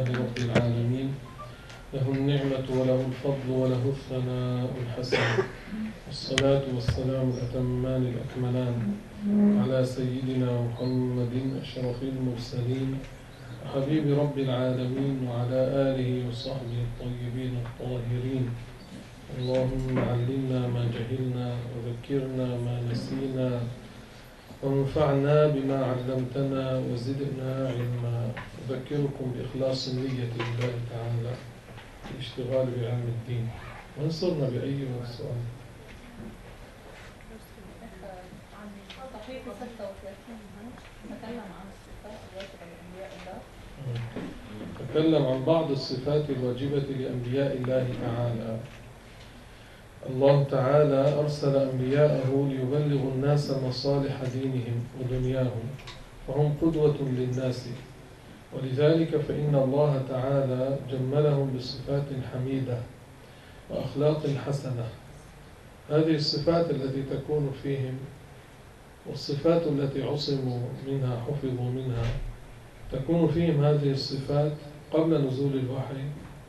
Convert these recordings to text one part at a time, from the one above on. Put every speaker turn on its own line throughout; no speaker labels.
رب العالمين، له النعمة وله الفضل وله الثناء الحسن، والصلاة والسلام الأتمان الأكملان على سيدنا محمد أشرف المرسلين حبيب رب العالمين وعلى آله وصحبه الطيبين الطاهرين. اللهم علمنا ما جهلنا وذكرنا ما نسينا وانفعنا بما علمتنا وزدنا علما. أذكركم بإخلاص النية لله تعالى في الاشتغال بعلم الدين. وانصرنا بأي سؤال.
عن صحيح 36 تكلم عن الصفات الواجبة لأنبياء الله.
تكلم عن بعض الصفات الواجبة لأنبياء الله تعالى. الله تعالى أرسل أنبياءه ليبلغوا الناس مصالح دينهم ودنياهم، فهم قدوة للناس، ولذلك فإن الله تعالى جملهم بصفات حميدة وأخلاق حسنة. هذه الصفات التي تكون فيهم والصفات التي عصموا منها حفظوا منها تكون فيهم هذه الصفات قبل نزول الوحي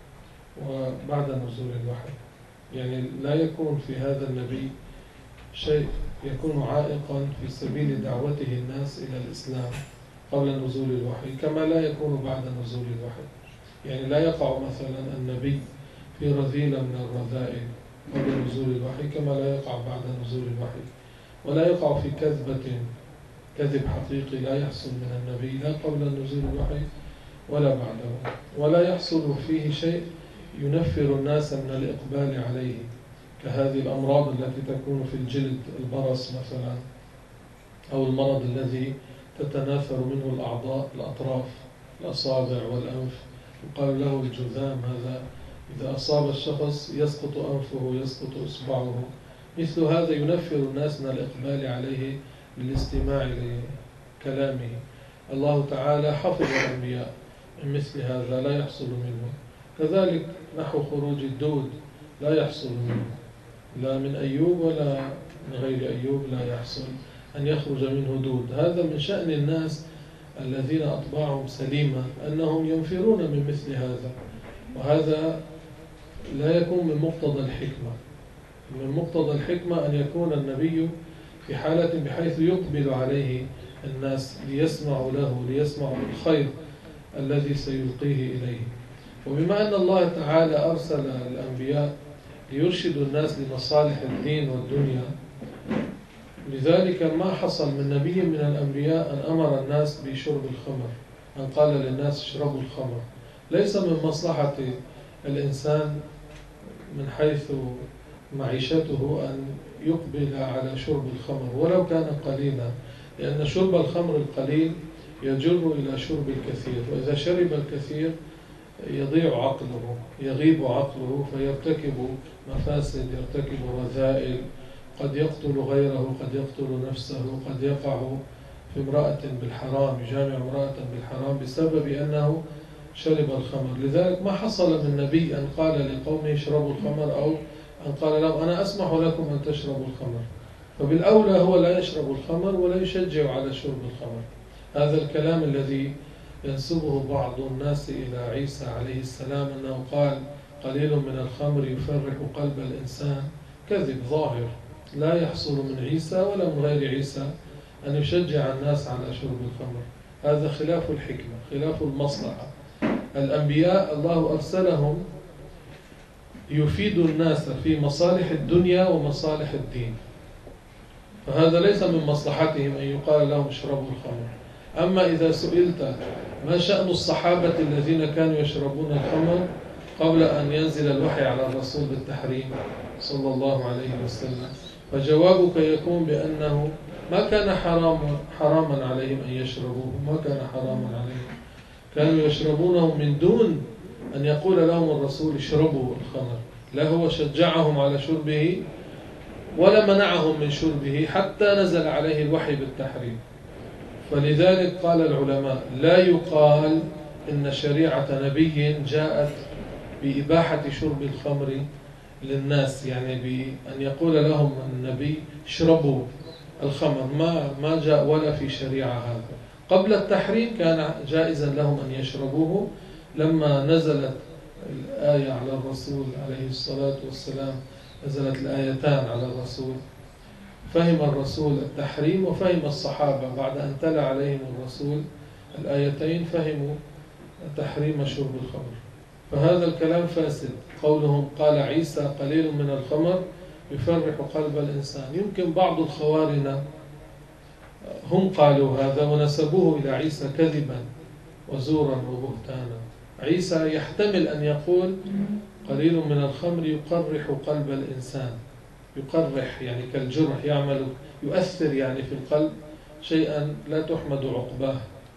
وبعد نزول الوحي. يعني لا يكون في هذا النبي شيء يكون عائقا في سبيل دعوته الناس إلى الإسلام قبل نزول الوحي، كما لا يكون بعد نزول الوحي. يعني لا يقع مثلا النبي في رذيلة من الرذائل قبل نزول الوحي كما لا يقع بعد نزول الوحي، ولا يقع في كذب حقيقي لا يحصل من النبي لا قبل نزول الوحي ولا بعده، ولا يحصل فيه شيء ينفر الناس من الإقبال عليه، كهذه الأمراض التي تكون في الجلد، البرص مثلا، أو المرض الذي تتناثر منه الأعضاء، الأطراف، الأصابع والأنف، يقال له الجذام. هذا إذا أصاب الشخص يسقط أنفه يسقط إصبعه. مثل هذا ينفر الناس من الإقبال عليه للاستماع لكلامه. الله تعالى حفظ الأنبياء من مثل هذا لا يحصل منه. كذلك نحو خروج الدود لا يحصل منه، لا من أيوب ولا من غير أيوب لا يحصل أن يخرج منه دود. هذا من شأن الناس الذين أطباعهم سليمة أنهم ينفرون من مثل هذا، وهذا لا يكون من مقتضى الحكمة. من مقتضى الحكمة أن يكون النبي في حالة بحيث يقبل عليه الناس ليسمعوا له، ليسمعوا الخير الذي سيلقيه إليه. وبما أن الله تعالى أرسل الأنبياء ليرشدوا الناس لمصالح الدين والدنيا، لذلك ما حصل من نبي من الأنبياء أن أمر الناس بشرب الخمر، أن قال للناس اشربوا الخمر. ليس من مصلحة الإنسان من حيث معيشته أن يقبل على شرب الخمر ولو كان قليلا، لأن شرب الخمر القليل يجر إلى شرب الكثير، وإذا شرب الكثير يضيع عقله، يغيب عقله، فيرتكب مفاسد، يرتكب رذائل، قد يقتل غيره، قد يقتل نفسه، قد يقع في امرأة بالحرام، يجامع امرأة بالحرام بسبب أنه شرب الخمر. لذلك ما حصل من نبي أن قال لقومه اشربوا الخمر أو أن قال لهم أنا أسمح لكم أن تشربوا الخمر. فبالأولى هو لا يشرب الخمر ولا يشجع على شرب الخمر. هذا الكلام الذي ينسبه بعض الناس إلى عيسى عليه السلام أنه قال قليل من الخمر يفرح قلب الإنسان، كذب ظاهر. لا يحصل من عيسى ولا من غير عيسى أن يشجع الناس على شرب الخمر. هذا خلاف الحكمة، خلاف المصلحة. الأنبياء الله أرسلهم يفيدوا الناس في مصالح الدنيا ومصالح الدين، فهذا ليس من مصلحتهم أن يقال لهم اشربوا الخمر. أما إذا سئلت ما شأن الصحابة الذين كانوا يشربون الخمر قبل أن ينزل الوحي على الرسول بالتحريم صلى الله عليه وسلم، فجوابك يكون بأنه ما كان حراما عليهم أن يشربوه، ما كان حراما عليهم، كانوا يشربونه من دون أن يقول لهم الرسول اشربوا الخمر. لا هو شجعهم على شربه ولا منعهم من شربه حتى نزل عليه الوحي بالتحريم. فلذلك قال العلماء لا يقال إن شريعة نبي جاءت بإباحة شرب الخمر للناس، يعني بأن يقول لهم النبي اشربوا الخمر، ما جاء ولا في شريعة هذا. قبل التحريم كان جائزا لهم أن يشربوه، لما نزلت الآية على الرسول عليه الصلاة والسلام، نزلت الآيتان على الرسول، فهم الرسول التحريم وفهم الصحابة بعد أن تلا عليهم الرسول الآيتين فهموا تحريم شرب الخمر. فهذا الكلام فاسد. قولهم قال عيسى قليل من الخمر يفرح قلب الإنسان، يمكن بعض الخوارنا هم قالوا هذا ونسبوه إلى عيسى كذبا وزورا وبهتانا. عيسى يحتمل أن يقول قليل من الخمر يقرح قلب الإنسان، يقرح يعني كالجرح، يعمل يؤثر يعني في القلب شيئا لا تحمد عقباه،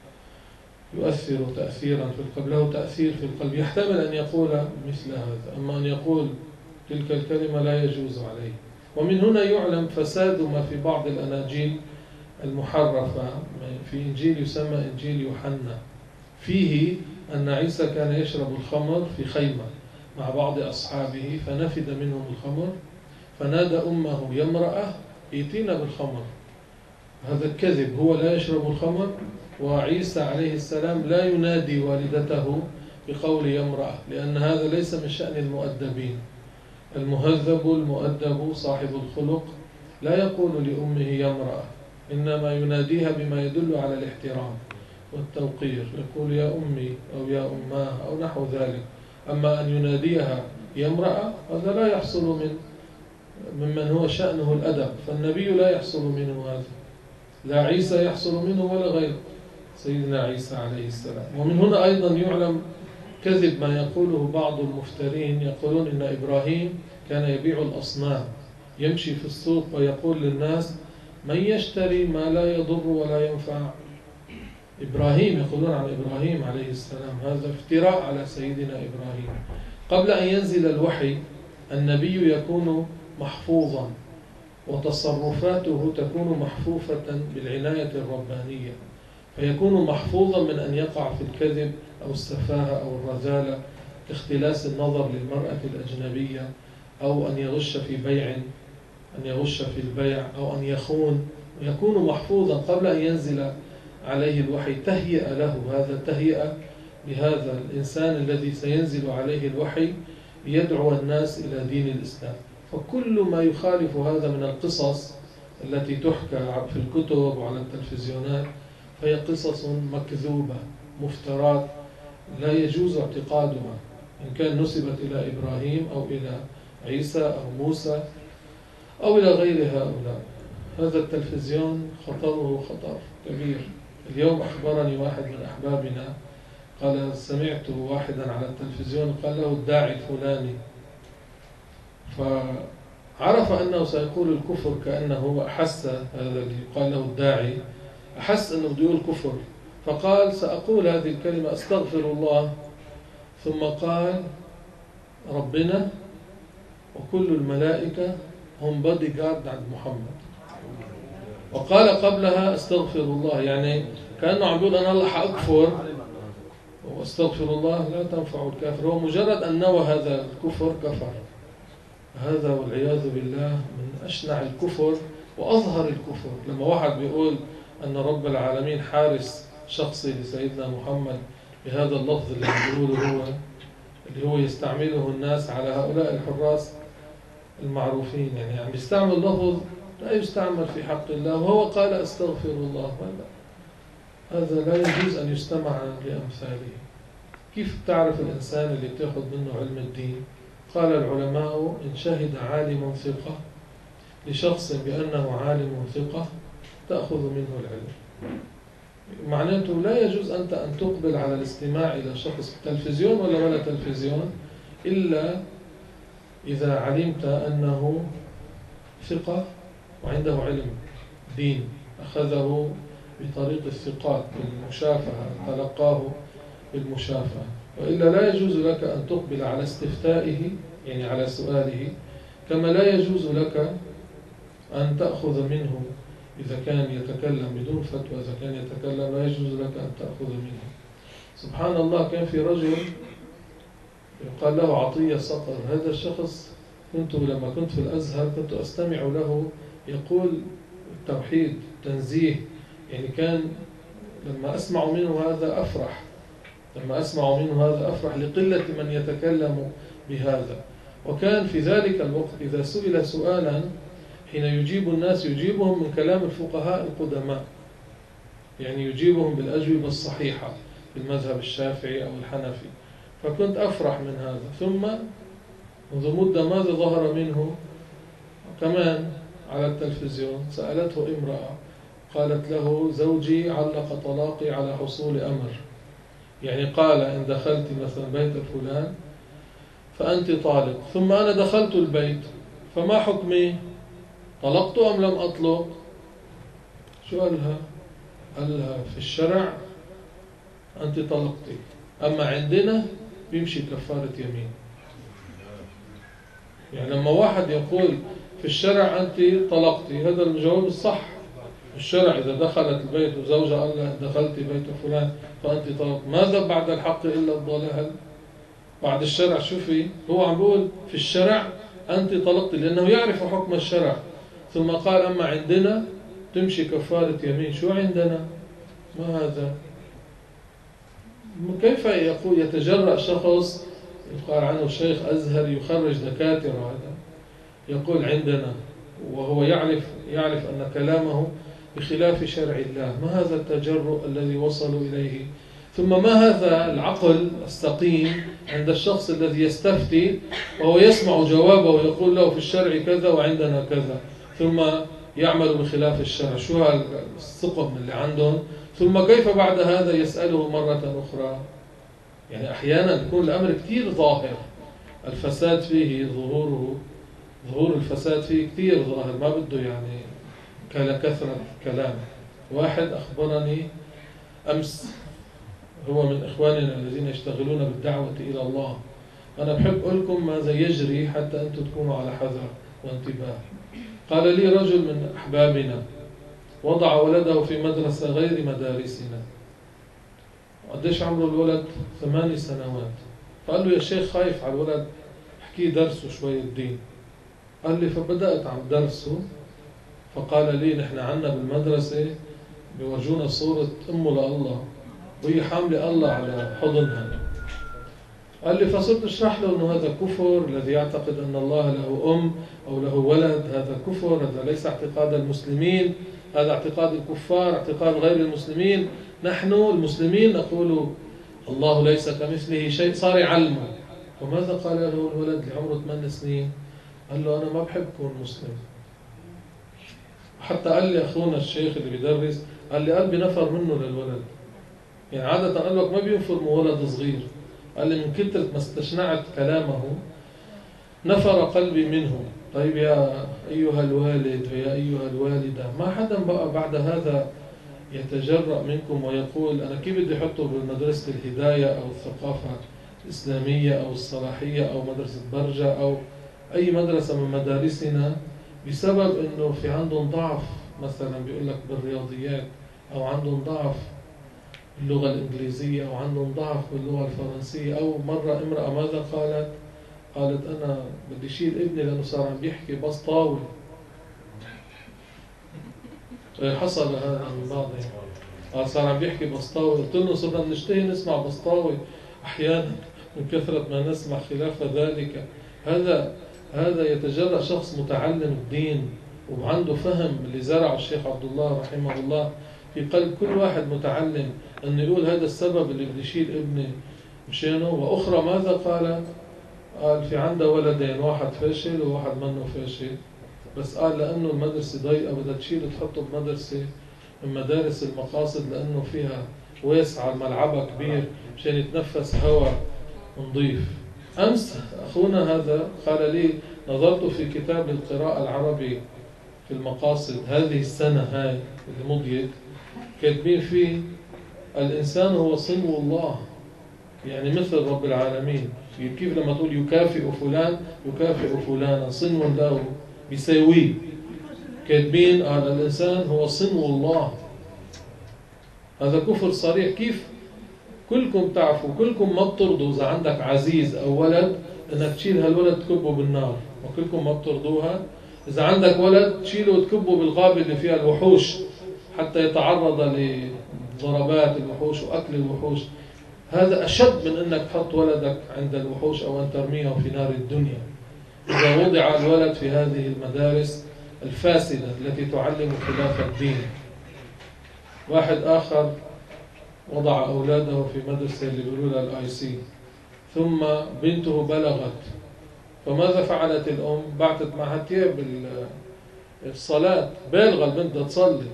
يؤثر تأثيرا في القلب، له تأثير في القلب، يحتمل أن يقول مثل هذا. أما أن يقول تلك الكلمة لا يجوز عليه. ومن هنا يعلم فساد ما في بعض الأناجيل المحرفة. في إنجيل يسمى إنجيل يوحنا فيه أن عيسى كان يشرب الخمر في خيمة مع بعض أصحابه فنفد منهم الخمر فنادى أمه يا امرأة ائتينا بالخمر. هذا الكذب، هو لا يشرب الخمر، وعيسى عليه السلام لا ينادي والدته بقول يا امرأة، لأن هذا ليس من شأن المؤدبين. المهذب المؤدب صاحب الخلق لا يقول لأمه يا امرأة، إنما يناديها بما يدل على الاحترام والتوقير، يقول يا أمي أو يا أماه أو نحو ذلك. أما أن يناديها يا امرأة هذا لا يحصل ممن هو شأنه الأدب، فالنبي لا يحصل منه هذا، لا عيسى يحصل منه ولا غير سيدنا عيسى عليه السلام. ومن هنا أيضا يعلم كذب ما يقوله بعض المفترين، يقولون إن إبراهيم كان يبيع الأصنام، يمشي في السوق ويقول للناس من يشتري ما لا يضر ولا ينفع. إبراهيم، يقولون عن إبراهيم عليه السلام، هذا افتراء على سيدنا إبراهيم. قبل أن ينزل الوحي النبي يكون محفوظا وتصرفاته تكون محفوفة بالعناية الربانية، فيكون محفوظا من أن يقع في الكذب أو السفاهة أو الرذالة كاختلاس النظر للمرأة الأجنبية، أو أن يغش في بيع، أن يغش في البيع، أو أن يخون. يكون محفوظا قبل أن ينزل عليه الوحي، تهيئ له هذا، تهيئ بهذا الإنسان الذي سينزل عليه الوحي ليدعو الناس إلى دين الإسلام. فكل ما يخالف هذا من القصص التي تحكى في الكتب وعلى التلفزيونات فهي قصص مكذوبة مفترات لا يجوز اعتقادها، إن كان نسبت إلى إبراهيم أو إلى عيسى أو موسى أو إلى غير هؤلاء. هذا التلفزيون خطره خطر كبير. اليوم أخبرني واحد من أحبابنا قال سمعت واحدا على التلفزيون قال له الداعي الفلاني، فعرف أنه سيقول الكفر، كأنه أحس هذا اللي يقال له الداعي أحس أنه بده يقول كفر، فقال سأقول هذه الكلمة أستغفر الله، ثم قال ربنا وكل الملائكة هم بادي جارد عند محمد، وقال قبلها استغفر الله، يعني كأنه عم يقول أنا الله حأكفر واستغفر الله لا تنفع الكافر. هو مجرد أن نوى هذا الكفر كفر. هذا والعياذ بالله من أشنع الكفر وأظهر الكفر. لما واحد بيقول أن رب العالمين حارس شخصي لسيدنا محمد بهذا اللفظ اللي بيقوله هو، اللي هو يستعمله الناس على هؤلاء الحراس المعروفين، يعني يستعمل لفظ لا يستعمل في حق الله، وهو قال استغفر الله. هذا لا يجوز أن يستمع لأمثاله. كيف تعرف الإنسان اللي بتاخذ منه علم الدين؟ قال العلماء إن شهد عالم ثقة لشخص بأنه عالم ثقة تأخذ منه العلم. معناته لا يجوز أنت أن تقبل على الاستماع إلى شخص تلفزيون ولا تلفزيون إلا إذا علمت أنه ثقة وعنده علم دين، أخذه بطريق الثقات بالمشافهة، تلقاه بالمشافهة، وإلا لا يجوز لك أن تقبل على استفتائه، يعني على سؤاله، كما لا يجوز لك أن تأخذ منه إذا كان يتكلم بدون فتوى، إذا كان يتكلم لا يجوز لك أن تأخذ منه. سبحان الله، كان في رجل يقال له عطية صقر. هذا الشخص لما كنت في الأزهر كنت أستمع له يقول التوحيد تنزيه، يعني كان لما أسمع منه هذا أفرح، لما أسمع منه هذا أفرح لقلة من يتكلم بهذا. وكان في ذلك الوقت إذا سئل سؤالا حين يجيب الناس يجيبهم من كلام الفقهاء القدماء، يعني يجيبهم بالأجوبة الصحيحة بالمذهب الشافعي أو الحنفي، فكنت أفرح من هذا. ثم منذ مدة ماذا ظهر منه كمان على التلفزيون؟ سألته امرأة قالت له زوجي علق طلاقي على حصول أمر، يعني قال إن دخلت مثلا بيت فلان فأنت طالق، ثم أنا دخلت البيت فما حكمي؟ طلقت أم لم أطلق؟ شو قالها؟ قالها في الشرع أنت طلقتي، أما عندنا بيمشي كفارة يمين. يعني لما واحد يقول في الشرع أنت طلقتي، هذا الجواب الصح. الشرع إذا دخلت البيت وزوجها قال لها دخلت بيت فلان فأنت طلقت، ماذا بعد الحق إلا الضلال؟ بعد الشرع شوفي، هو عم بيقول في الشرع أنت طلقتي لأنه يعرف حكم الشرع، ثم قال أما عندنا تمشي كفارة يمين. شو عندنا؟ ما هذا؟ كيف يقول يتجرأ شخص يقال عنه شيخ أزهر يخرج دكاترة هذا يقول عندنا وهو يعرف أن كلامه بخلاف شرع الله؟ ما هذا التجرؤ الذي وصلوا إليه؟ ثم ما هذا العقل السقيم عند الشخص الذي يستفتي وهو يسمع جوابه ويقول له في الشرع كذا وعندنا كذا، ثم يعمل بخلاف الشرع؟ شو هالثقب اللي عندهم؟ ثم كيف بعد هذا يسأله مرة أخرى؟ يعني أحيانا يكون الأمر كثير ظاهر، الفساد فيه ظهور الفساد فيه كثير ظاهر، ما بده يعني كثرة كلام. واحد أخبرني أمس، هو من إخواننا الذين يشتغلون بالدعوة إلى الله، أنا بحب أقول لكم ماذا يجري حتى أنتم تكونوا على حذر وانتباه. قال لي رجل من أحبابنا وضع ولده في مدرسة غير مدارسنا. قديش عمره الولد؟ 8 سنوات. فقال له يا شيخ خايف على الولد، احكي درسه شوية الدين. قال لي فبدأت عم درسه، فقال لي نحن عنا بالمدرسة بيورجونا صورة أمه لله وهي حاملة الله على حضنها. قال لي فصرت اشرح له انه هذا كفر، الذي يعتقد ان الله له ام او له ولد هذا كفر، هذا ليس اعتقاد المسلمين، هذا اعتقاد الكفار، اعتقاد غير المسلمين. نحن المسلمين نقول الله ليس كمثله شيء. صار يعلمه. وماذا قال له الولد اللي عمره 8 سنين؟ قال له انا ما بحب اكون مسلم. حتى قال لي اخونا الشيخ اللي بيدرس، قال لي قلبي نفر منه للولد. يعني عادة قال لك ما بينفر من ولد صغير، قال لي من كثرة ما استشنعت كلامه نفر قلبي منه. طيب يا أيها الوالد ويا أيها الوالدة، ما حدا بقى بعد هذا يتجرأ منكم ويقول أنا كيف بدي أحطه بمدرسة الهداية أو الثقافة الإسلامية أو الصلاحية أو مدرسة برجة أو أي مدرسة من مدارسنا، بسبب أنه في عندهم ضعف مثلا بيقول لك بالرياضيات، أو عندهم ضعف باللغة الإنجليزية، أو عندهم ضعف باللغة الفرنسية. أو مرة امرأة ماذا قالت؟ قالت أنا بدي شيل ابني لأنه صار عم بيحكي بسطاوي. حصل هذا من بعضهم، صار عم بيحكي بسطاوي. قلت له صرنا نشتهي نسمع بسطاوي أحيانا من كثرة ما نسمع خلاف ذلك. هذا يتجرأ شخص متعلم الدين وعنده فهم اللي زرعه الشيخ عبد الله رحمه الله في قلب كل واحد متعلم، أنه يقول هذا السبب اللي بدي شيل ابني مشانه. وأخرى ماذا قالت؟ قال في عنده ولدين، واحد فاشل وواحد منه فاشل، بس قال لأنه المدرسة ضيقة بدها تشيله تحطه بمدرسة من مدارس المقاصد لأنه فيها واسعة ملعبها كبير مشان يتنفس هواء نظيف. أمس أخونا هذا قال لي نظرت في كتاب القراءة العربي في المقاصد هذه السنة هاي اللي مضيت، كاتبين فيه الإنسان هو صنو الله، يعني مثل رب العالمين. كيف لما تقول يكافئ فلان يكافئ فلانا، صنو له بيساويه. كاتبين الإنسان هو صنو الله. هذا كفر صريح. كيف كلكم تعرفوا، كلكم ما بترضوا إذا عندك عزيز أو ولد أنك تشيل هالولد تكبه بالنار، وكلكم ما بترضوها. إذا عندك ولد تشيله وتكبه بالغابة اللي فيها الوحوش حتى يتعرض لضربات الوحوش وأكل الوحوش. هذا أشد من أنك تحط ولدك عند الوحوش أو أن ترميه في نار الدنيا. إذا وضع الولد في هذه المدارس الفاسدة التي تعلم خلاف الدين. واحد آخر وضع أولاده في مدرسة اللي بيقولوا لها الIC، ثم بنته بلغت، فماذا فعلت الأم؟ بعثت معها تياب الصلاة، بالغة البنت تصلي،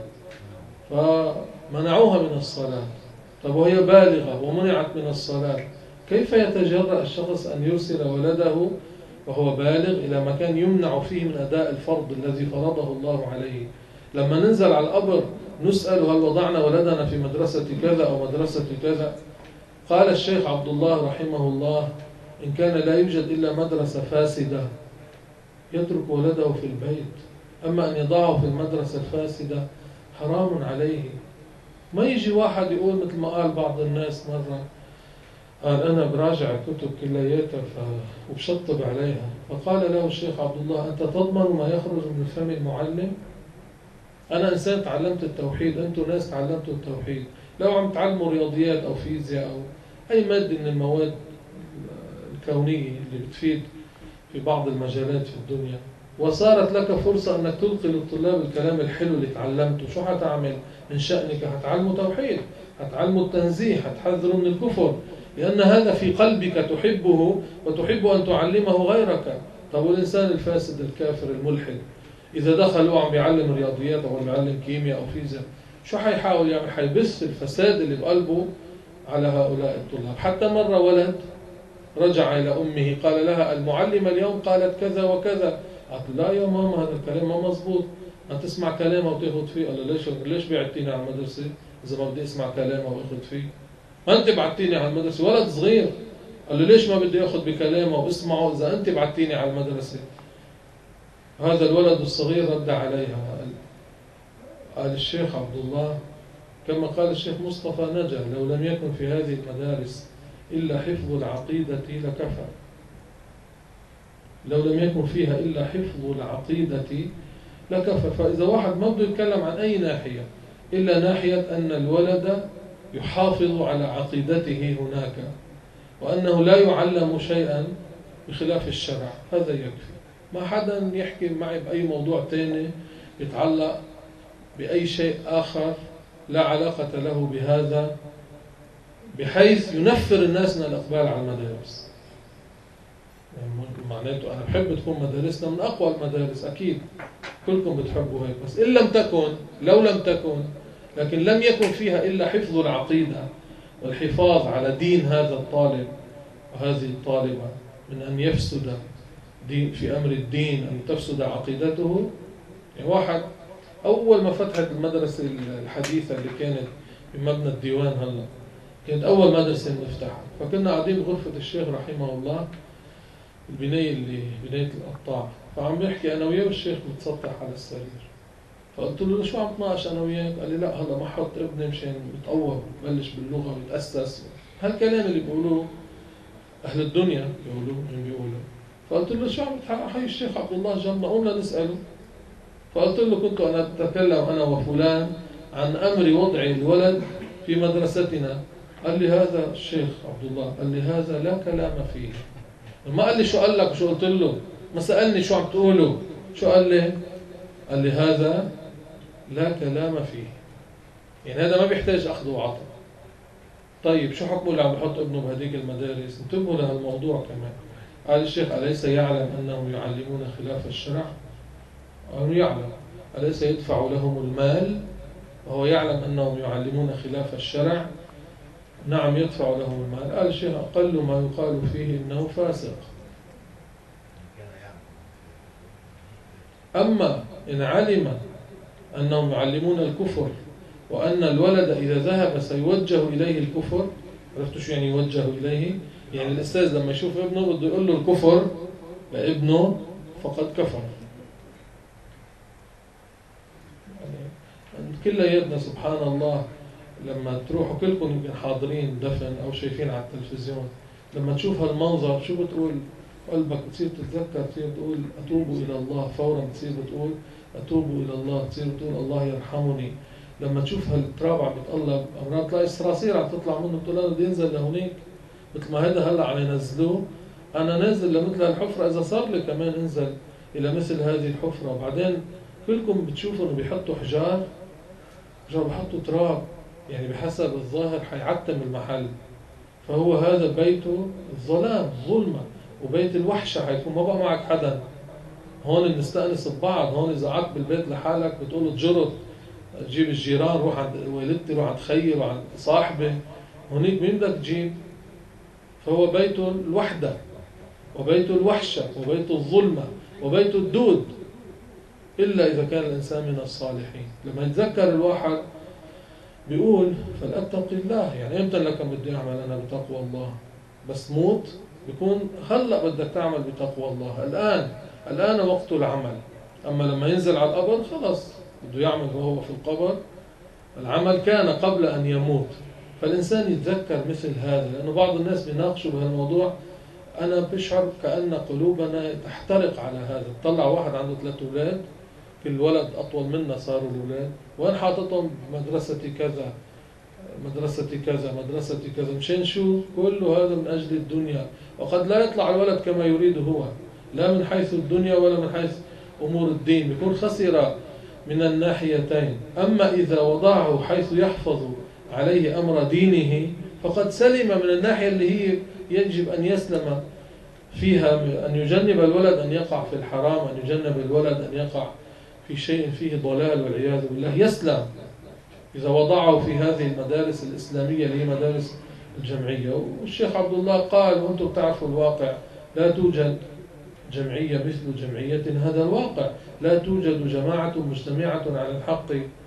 فمنعوها من الصلاة. طب وهي بالغة ومنعت من الصلاة، كيف يتجرأ الشخص أن يرسل ولده وهو بالغ إلى مكان يمنع فيه من أداء الفرض الذي فرضه الله عليه؟ لما ننزل على القبر نسأل هل وضعنا ولدنا في مدرسة كذا أو مدرسة كذا؟ قال الشيخ عبد الله رحمه الله: إن كان لا يوجد إلا مدرسة فاسدة يترك ولده في البيت، أما أن يضعه في المدرسة الفاسدة حرام عليه. ما يجي واحد يقول مثل ما قال بعض الناس مرة، قال أنا براجع الكتب كلياتها وبشطب عليها، فقال له الشيخ عبد الله: أنت تضمن ما يخرج من فم المعلم؟ أنا إنسان تعلمت التوحيد، أنتم ناس تعلمتوا التوحيد، لو عم تعلموا رياضيات أو فيزياء أو أي مادة من المواد الكونية اللي بتفيد في بعض المجالات في الدنيا، وصارت لك فرصة أنك تلقي للطلاب الكلام الحلو اللي تعلمته، شو حتعمل؟ من شأنك هتعلموا توحيد، هتعلموا التنزيه، هتحذروا من الكفر، لأن هذا في قلبك تحبه وتحب أن تعلمه غيرك. طب والإنسان الفاسد الكافر الملحد إذا دخل وعم بيعلم رياضيات أو بيعلم كيمياء أو فيزياء، شو حيحاول يعمل؟ حيبث الفساد اللي بقلبه على هؤلاء الطلاب. حتى مرة ولد رجع إلى أمه قال لها: المعلمة اليوم قالت كذا وكذا. قالت: لا يا ماما، هذا الكلام ما مزبوط، ما تسمع كلامها وتاخذ فيه. قال له: ليش بعتيني على المدرسة إذا ما بدي أسمع كلامها وأخذ فيه؟ ما أنت بعتيني على المدرسة. ولد صغير قال له: ليش ما بدي أخذ بكلامها وأسمعه إذا أنت بعتيني على المدرسة؟ هذا الولد الصغير رد عليها قال الشيخ عبد الله كما قال الشيخ مصطفى نجا: لو لم يكن في هذه المدارس إلا حفظ العقيدة لكفى. لو لم يكن فيها إلا حفظ العقيدة لكفى. فإذا واحد ما بده يتكلم عن أي ناحية إلا ناحية أن الولد يحافظ على عقيدته هناك، وأنه لا يعلم شيئا بخلاف الشرع، هذا يكفي. ما حدا يحكي معي بأي موضوع تاني يتعلق بأي شيء آخر لا علاقة له بهذا، بحيث ينفر الناس من الإقبال على المدارس. يعني معناته أنا بحب تكون مدارسنا من أقوى المدارس، أكيد كلكم بتحبوا هيك، بس إن لم تكن، لو لم تكن، لكن لم يكن فيها إلا حفظ العقيدة والحفاظ على دين هذا الطالب وهذه الطالبة من أن يفسد دين في أمر الدين، أن تفسد عقيدته. يعني واحد أول ما فتحت المدرسة الحديثة اللي كانت في مبنى الديوان، هلا كانت أول مدرسة نفتحها، فكنا قاعدين بغرفة الشيخ رحمه الله، البناية اللي بناية القطاع، فعم بيحكي أنا وياه والشيخ متسطح على السرير، فقلت له: شو عم تناقش أنا وياك؟ قال لي: لا هلا ما حط ابني مشان يتقوى ويبلش باللغة ويتأسس، هالكلام اللي بيقولوه أهل الدنيا بيقولوا. فقلت له: شو عم تحكي الشيخ عبد الله جنبنا، قمنا نسأله. فقلت له: كنت أنا أتكلم أنا وفلان عن أمر وضع الولد في مدرستنا. قال لي: هذا الشيخ عبد الله، قال لي: هذا لا كلام فيه. ما قال لي شو قال لك وشو قلت له، ما سألني شو عم تقوله، شو قال لي؟ قال لي: هذا لا كلام فيه. يعني هذا ما بيحتاج أخذ وعطاء. طيب شو حكمه اللي عم يحط ابنه بهذيك المدارس؟ انتبهوا لهالموضوع كمان. قال الشيخ: أليس يعلم أنهم يعلمون خلاف الشرع؟ قالوا: يعلم. أليس يدفع لهم المال وهو يعلم أنهم يعلمون خلاف الشرع؟ نعم يدفع لهم المال. قال الشيخ: أقل ما يقال فيه إنه فاسق. أما إن علم أنهم يعلمون الكفر وأن الولد إذا ذهب سيوجه إليه الكفر، عرفتوا شو يعني يوجه إليه؟ يعني الأستاذ لما يشوف ابنه بده يقول له الكفر لابنه فقد كفر. يعني كلياتنا سبحان الله لما تروحوا كلكم يمكن حاضرين دفن أو شايفين على التلفزيون، لما تشوف هالمنظر شو بتقول؟ قلبك بتصير تتذكر، تصير تقول أتوب إلى الله، فورا بتصير بتقول أتوب إلى الله، تصير بتقول الله يرحمني لما تشوف هالتراب عم بيتقلب امرات تلاقي صراصير عم تطلع منه، بتقول انا بدي انزل لهونيك مثل ما هذا هلا عم ينزلوه، انا نازل لمثل هالحفره، اذا صار لي كمان انزل الى مثل هذه الحفره. وبعدين كلكم بتشوفوا انه بيحطوا حجار بيحطوا تراب، يعني بحسب الظاهر حيعتم المحل. فهو هذا بيته الظلام ظلمه، وبيت الوحشه حيكون ما بقى معك حدا. هون بنستأنس ببعض، هون اذا قعدت بالبيت لحالك بتقول تجرد تجيب الجيران، روح عند والدتي، روح عند خيي، روح عند صاحبي، هونيك مين بدك تجيب؟ فهو بيت الوحدة وبيت الوحشة وبيت الظلمة وبيت الدود، إلا إذا كان الإنسان من الصالحين. لما يتذكر الواحد بيقول فلأتق الله، يعني إمتى لك بدي أعمل أنا بتقوى الله؟ بس موت بيكون هلأ بدك تعمل بتقوى الله، الآن وقت العمل. أما لما ينزل على القبر خلص بده يعمل وهو في القبر، العمل كان قبل أن يموت. فالإنسان يتذكر مثل هذا، لأنه بعض الناس بيناقشوا بهالموضوع. أنا بشعر كأن قلوبنا تحترق على هذا. طلع واحد عنده 3 أولاد، كل ولد أطول منا صاروا الأولاد، وين حاططهم؟ مدرستي كذا مدرستي كذا مدرستي كذا، مشان شو؟ كله هذا من أجل الدنيا. وقد لا يطلع الولد كما يريد هو، لا من حيث الدنيا ولا من حيث أمور الدين، بيكون خسر من الناحيتين. أما إذا وضعه حيث يحفظ عليه أمر دينه فقد سلم من الناحية اللي هي يجب أن يسلم فيها، أن يجنب الولد أن يقع في الحرام، أن يجنب الولد أن يقع في شيء فيه ضلال والعياذ بالله، يسلم إذا وضعه في هذه المدارس الإسلامية اللي هي مدارس الجمعية. والشيخ عبد الله قال، وأنتم تعرفوا الواقع، لا توجد جمعية مثل جمعية هذا الواقع، لا توجد جماعة مجتمعة على الحق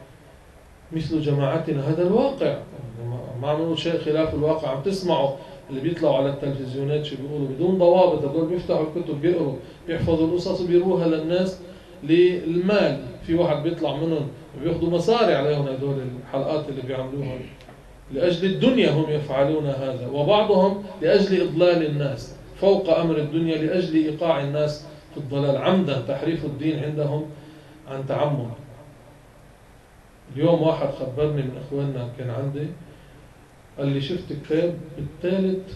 مثل جماعتنا هذا الواقع. ما عملوا شيء خلاف الواقع. عم تسمعوا اللي بيطلعوا على التلفزيونات شو بيقولوا بدون ضوابط، هذول بيفتحوا الكتب بيقروا بيحفظوا القصص وبيروها للناس للمال. في واحد بيطلع منهم بياخذوا مصاري عليهم، هذول الحلقات اللي بيعملوها لأجل الدنيا هم يفعلون هذا، وبعضهم لأجل إضلال الناس فوق أمر الدنيا، لأجل إيقاع الناس في الضلال عمدا، تحريف الدين عندهم عن تعمد. اليوم واحد خبرني من إخواننا كان عندي، قال لي شفت كتاب بالثالث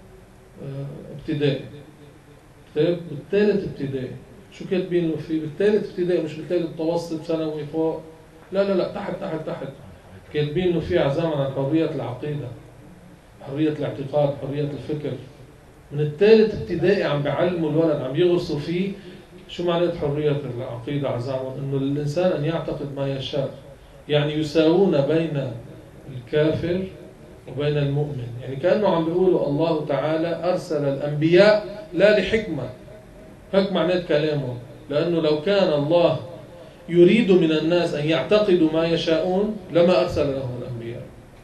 ابتدائي، كتاب بالثالث ابتدائي. شو كاتبين له فيه؟ بالثالث ابتدائي، مش بالثالث متوسط ثانوي فوق، لا تحت تحت تحت. كاتبين له فيه عزاما عن حرية العقيدة، حرية الاعتقاد، حرية الفكر. من الثالث ابتدائي عم بيعلموا الولد، عم يغرسوا فيه شو معنى حرية العقيدة عزاما، انه الانسان ان يعتقد ما يشاء، يعني يساوون بين الكافر وبين المؤمن. يعني كأنه عم بيقولوا الله تعالى أرسل الأنبياء لا لحكمة، هيك معنات كلامه، لأنه لو كان الله يريد من الناس أن يعتقدوا ما يشاءون لما أرسل لهم الأنبياء.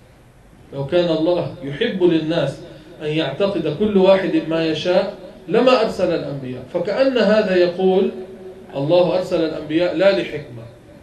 لو كان الله يحب للناس أن يعتقد كل واحد ما يشاء لما أرسل الأنبياء. فكأن هذا يقول الله أرسل الأنبياء لا لحكمة،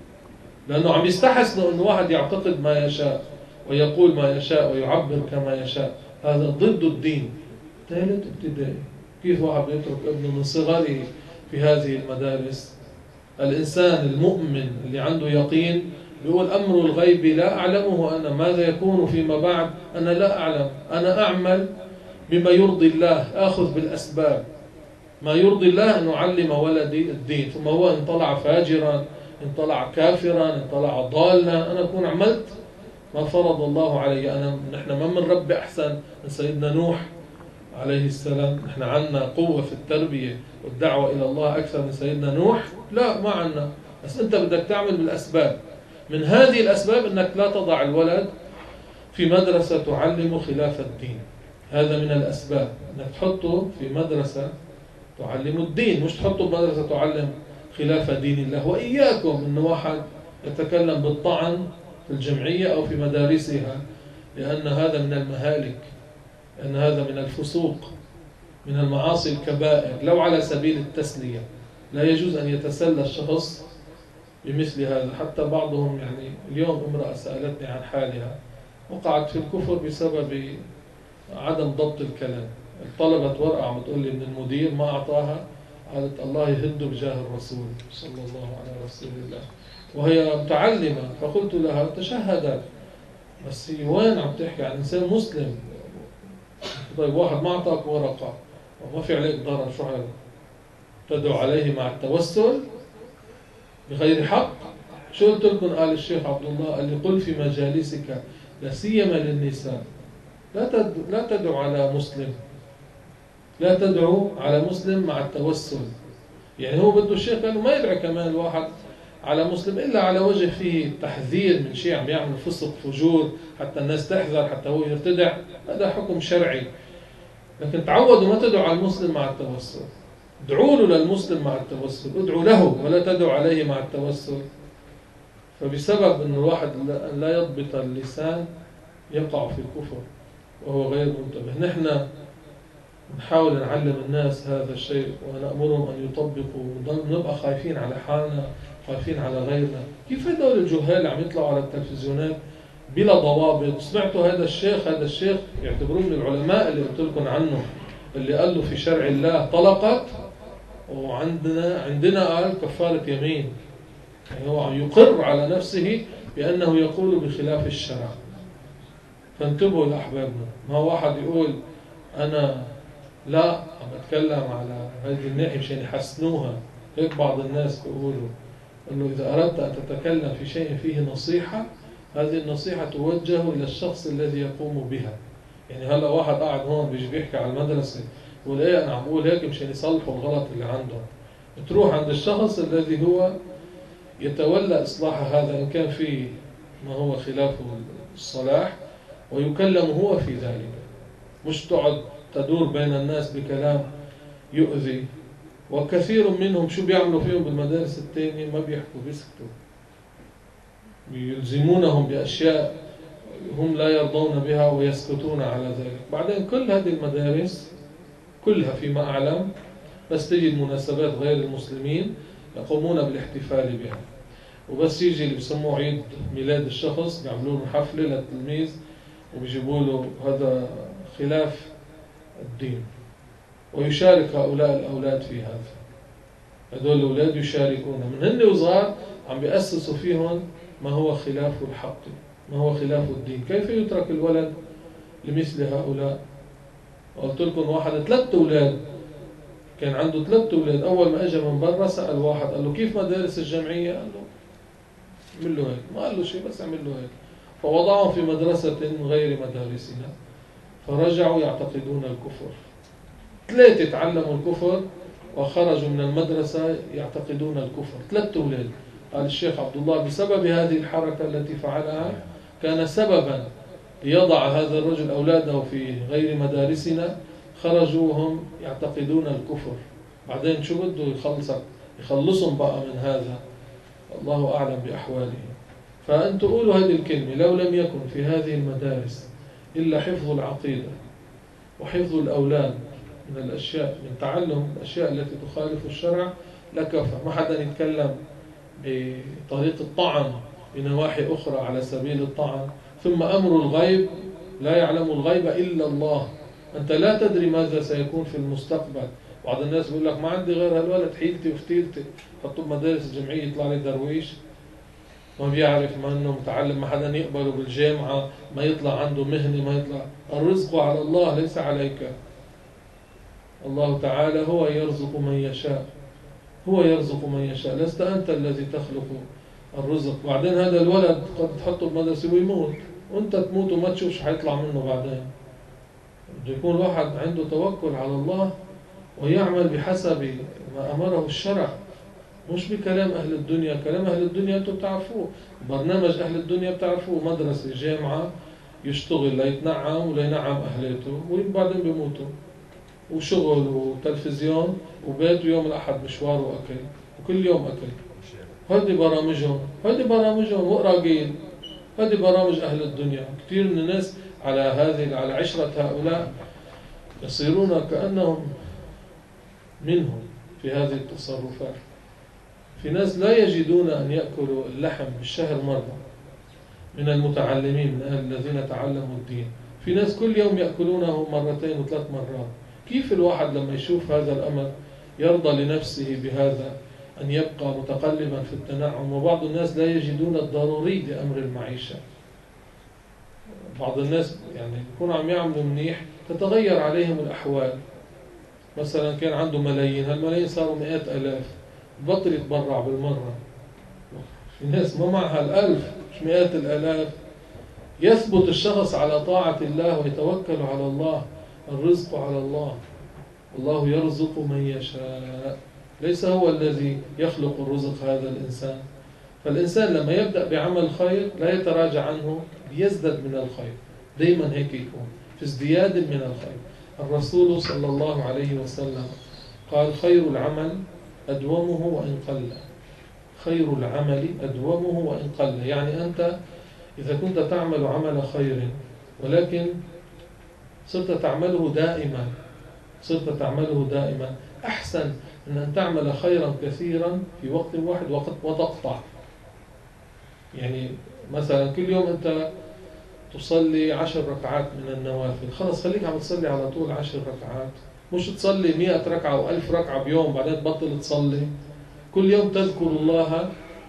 لأنه عم يستحسنوا أن واحد يعتقد ما يشاء ويقول ما يشاء ويعبر كما يشاء، هذا ضد الدين. ثالث ابتدائي، كيف واحد يترك ابنه من صغره في هذه المدارس؟ الإنسان المؤمن اللي عنده يقين بيقول أمر الغيب لا أعلمه أنا، ماذا يكون فيما بعد أنا لا أعلم، أنا أعمل بما يرضي الله، آخذ بالأسباب. ما يرضي الله أن أعلم ولدي الدين، ثم هو إن طلع فاجرا، إن طلع كافرا، إن طلع ضالا، أنا أكون عملت ما فرض الله علي. نحن ما من رب أحسن من سيدنا نوح عليه السلام، نحن عنا قوة في التربية والدعوة إلى الله أكثر من سيدنا نوح؟ لا، ما عنا. بس أنت بدك تعمل بالأسباب. من هذه الأسباب أنك لا تضع الولد في مدرسة تعلم خلاف الدين، هذا من الأسباب، أنك تحطه في مدرسة تعلم الدين، مش تحطه بمدرسة تعلم خلاف دين الله. وإياكم أن واحد يتكلم بالطعن في الجمعية أو في مدارسها، لأن هذا من المهالك، لأن هذا من الفسوق، من المعاصي الكبائر. لو على سبيل التسلية لا يجوز أن يتسلى الشخص بمثل هذا. حتى بعضهم، يعني اليوم امرأة سألتني عن حالها، وقعت في الكفر بسبب عدم ضبط الكلام. طلبت ورقة عم تقول لي من المدير، ما أعطاها، قالت الله يهد بجاه الرسول صلى الله عليه رسول الله. وهي متعلمة، فقلت لها تشهدت، بس وين عم تحكي عن إنسان مسلم؟ طيب واحد ما أعطاك ورقة وما في عليك ضرر، شو هذا؟ تدعو عليه مع التوسل بغير حق؟ شو قلت لكم؟ قال الشيخ عبد الله، قال لي قل في مجالسك لا سيما للنساء لا تدعو على مسلم، لا تدعو على مسلم مع التوسل. يعني هو بده الشيخ قال ما يدعي كمان الواحد على مسلم إلا على وجه فيه تحذير من شيء عم يعمل فسق فجور، حتى الناس تحذر، حتى هو يرتدع، هذا حكم شرعي. لكن تعودوا ما تدعوا على المسلم مع التوسل، ادعوا له للمسلم مع التوسل، ادعوا له ولا تدعوا عليه مع التوسل. فبسبب أن الواحد لا يضبط اللسان يقع في الكفر وهو غير منتبه. نحن نحاول نعلم الناس هذا الشيء ونأمرهم أن يطبقوا، ونبقى خايفين على حالنا، خايفين على غيرنا. كيف هدول الجهال عم يطلعوا على التلفزيونات بلا ضوابط؟ سمعتوا هذا الشيخ يعتبروه من العلماء اللي قلت لكم عنه، اللي قال له في شرع الله طلقت، وعندنا قال كفارة يمين. يعني هو يقر على نفسه بأنه يقول بخلاف الشرع. فانتبهوا لأحبابنا، ما واحد يقول أنا لا عم بتكلم على هذه الناحية مشان يحسنوها. هيك بعض الناس بيقولوا أنه إذا أردت أن تتكلم في شيء فيه نصيحة، هذه النصيحة توجه إلى الشخص الذي يقوم بها. يعني هلا واحد قاعد هون بيجي بيحكي على المدرسة، يقول إيه أنا عم بقول هيك مشان يصلحوا الغلط اللي عندهم. تروح عند الشخص الذي هو يتولى إصلاح هذا إن كان فيه ما هو خلاف الصلاح، ويكلم هو في ذلك، مش تقعد تدور بين الناس بكلام يؤذي. وكثير منهم شو بيعملوا فيهم بالمدارس التانية؟ ما بيحكوا، بيسكتوا، يلزمونهم بأشياء هم لا يرضون بها ويسكتون على ذلك. بعدين كل هذه المدارس كلها فيما أعلم بس تجي المناسبات غير المسلمين يقومون بالاحتفال بها، وبس يجي اللي بسموه عيد ميلاد الشخص بيعملوا له حفلة للتلميذ وبيجيبوا له هذا خلاف الدين، ويشارك هؤلاء الأولاد في هذا. هذول الأولاد يشاركون من هن وصغار، عم بيأسسوا فيهم ما هو خلاف الحق، ما هو خلاف الدين. كيف يترك الولد لمثل هؤلاء؟ قلت لكم واحد 3 أولاد، كان عنده 3 أولاد، أول ما أجى من برا سأل واحد قال له كيف مدارس الجمعية؟ قال له عمل له هيك، ما قال له شيء بس عمل له هيك. فوضعهم في مدرسة غير مدارسنا، فرجعوا يعتقدون الكفر. 3 تعلموا الكفر وخرجوا من المدرسة يعتقدون الكفر، 3 أولاد. قال الشيخ عبد الله بسبب هذه الحركة التي فعلها كان سببا ليضع هذا الرجل أولاده في غير مدارسنا، خرجوا وهم يعتقدون الكفر. بعدين شو بده يخلصهم بقى من هذا؟ الله أعلم بأحوالهم. فأنتوا قولوا هذه الكلمة: لو لم يكن في هذه المدارس إلا حفظ العقيدة وحفظ الأولاد من الأشياء، من تعلم الأشياء التي تخالف الشرع لكفى. ما حدا يتكلم بطريقة الطعن بنواحي أخرى على سبيل الطعن. ثم أمر الغيب، لا يعلم الغيب إلا الله. أنت لا تدري ماذا سيكون في المستقبل. بعض الناس بيقول لك ما عندي غير هالولد، حيلتي وفتيلتي، حطوا بمدارس الجمعية يطلع لي درويش ما بيعرف، ما انه متعلم، ما حدا يقبله بالجامعة، ما يطلع عنده مهنة، ما يطلع. الرزق على الله ليس عليك. الله تعالى هو يرزق من يشاء، هو يرزق من يشاء، لست أنت الذي تخلق الرزق. بعدين هذا الولد قد تحطه بمدرسة ويموت، وانت تموت وما تشوف شو حيطلع منه بعدين. بده يكون الواحد عنده توكل على الله ويعمل بحسب ما أمره الشرع، مش بكلام أهل الدنيا. كلام أهل الدنيا أنتم بتعرفوه، برنامج أهل الدنيا بتعرفوه، مدرسة جامعة يشتغل ليتنعم ولينعم أهلته وبعدين بيموتوا، وشغل وتلفزيون وبيت، ويوم الأحد مشوار وأكل، وكل يوم أكل. هذه برامجهم وقراقيل، هذه برامج أهل الدنيا. كثير من الناس على عشرة هؤلاء يصيرون كأنهم منهم في هذه التصرفات. في ناس لا يجدون أن يأكلوا اللحم بالشهر مرة من المتعلمين، من الذين تعلموا الدين. في ناس كل يوم يأكلونه 2 و3 مرات. كيف الواحد لما يشوف هذا الأمر يرضى لنفسه بهذا أن يبقى متقلبا في التنعم، وبعض الناس لا يجدون الضروري لأمر المعيشة. بعض الناس يعني يكونوا عم يعملوا منيح تتغير عليهم الأحوال، مثلا كان عنده ملايين، هالملايين صاروا مئات ألاف، بطل يتبرع بالمرة. في ناس ما معها الألف مش مئات الألاف. يثبت الشخص على طاعة الله ويتوكل على الله، الرزق على الله، الله يرزق من يشاء، ليس هو الذي يخلق الرزق هذا الإنسان. فالإنسان لما يبدأ بعمل خير لا يتراجع عنه، يزداد من الخير، دايما هيك يكون في ازدياد من الخير. الرسول صلى الله عليه وسلم قال: خير العمل أدومه وإن قل. خير العمل أدومه وإن قل، يعني أنت إذا كنت تعمل عمل خير ولكن صرت تعمله دائما، أحسن من أن تعمل خيرا كثيرا في وقت واحد وتقطع. يعني مثلا كل يوم أنت تصلي 10 ركعات من النوافل، خلص خليك عم تصلي على طول 10 ركعات، مش تصلي 100 ركعة أو 1000 ركعة بيوم بعدين تبطل تصلي. كل يوم تذكر الله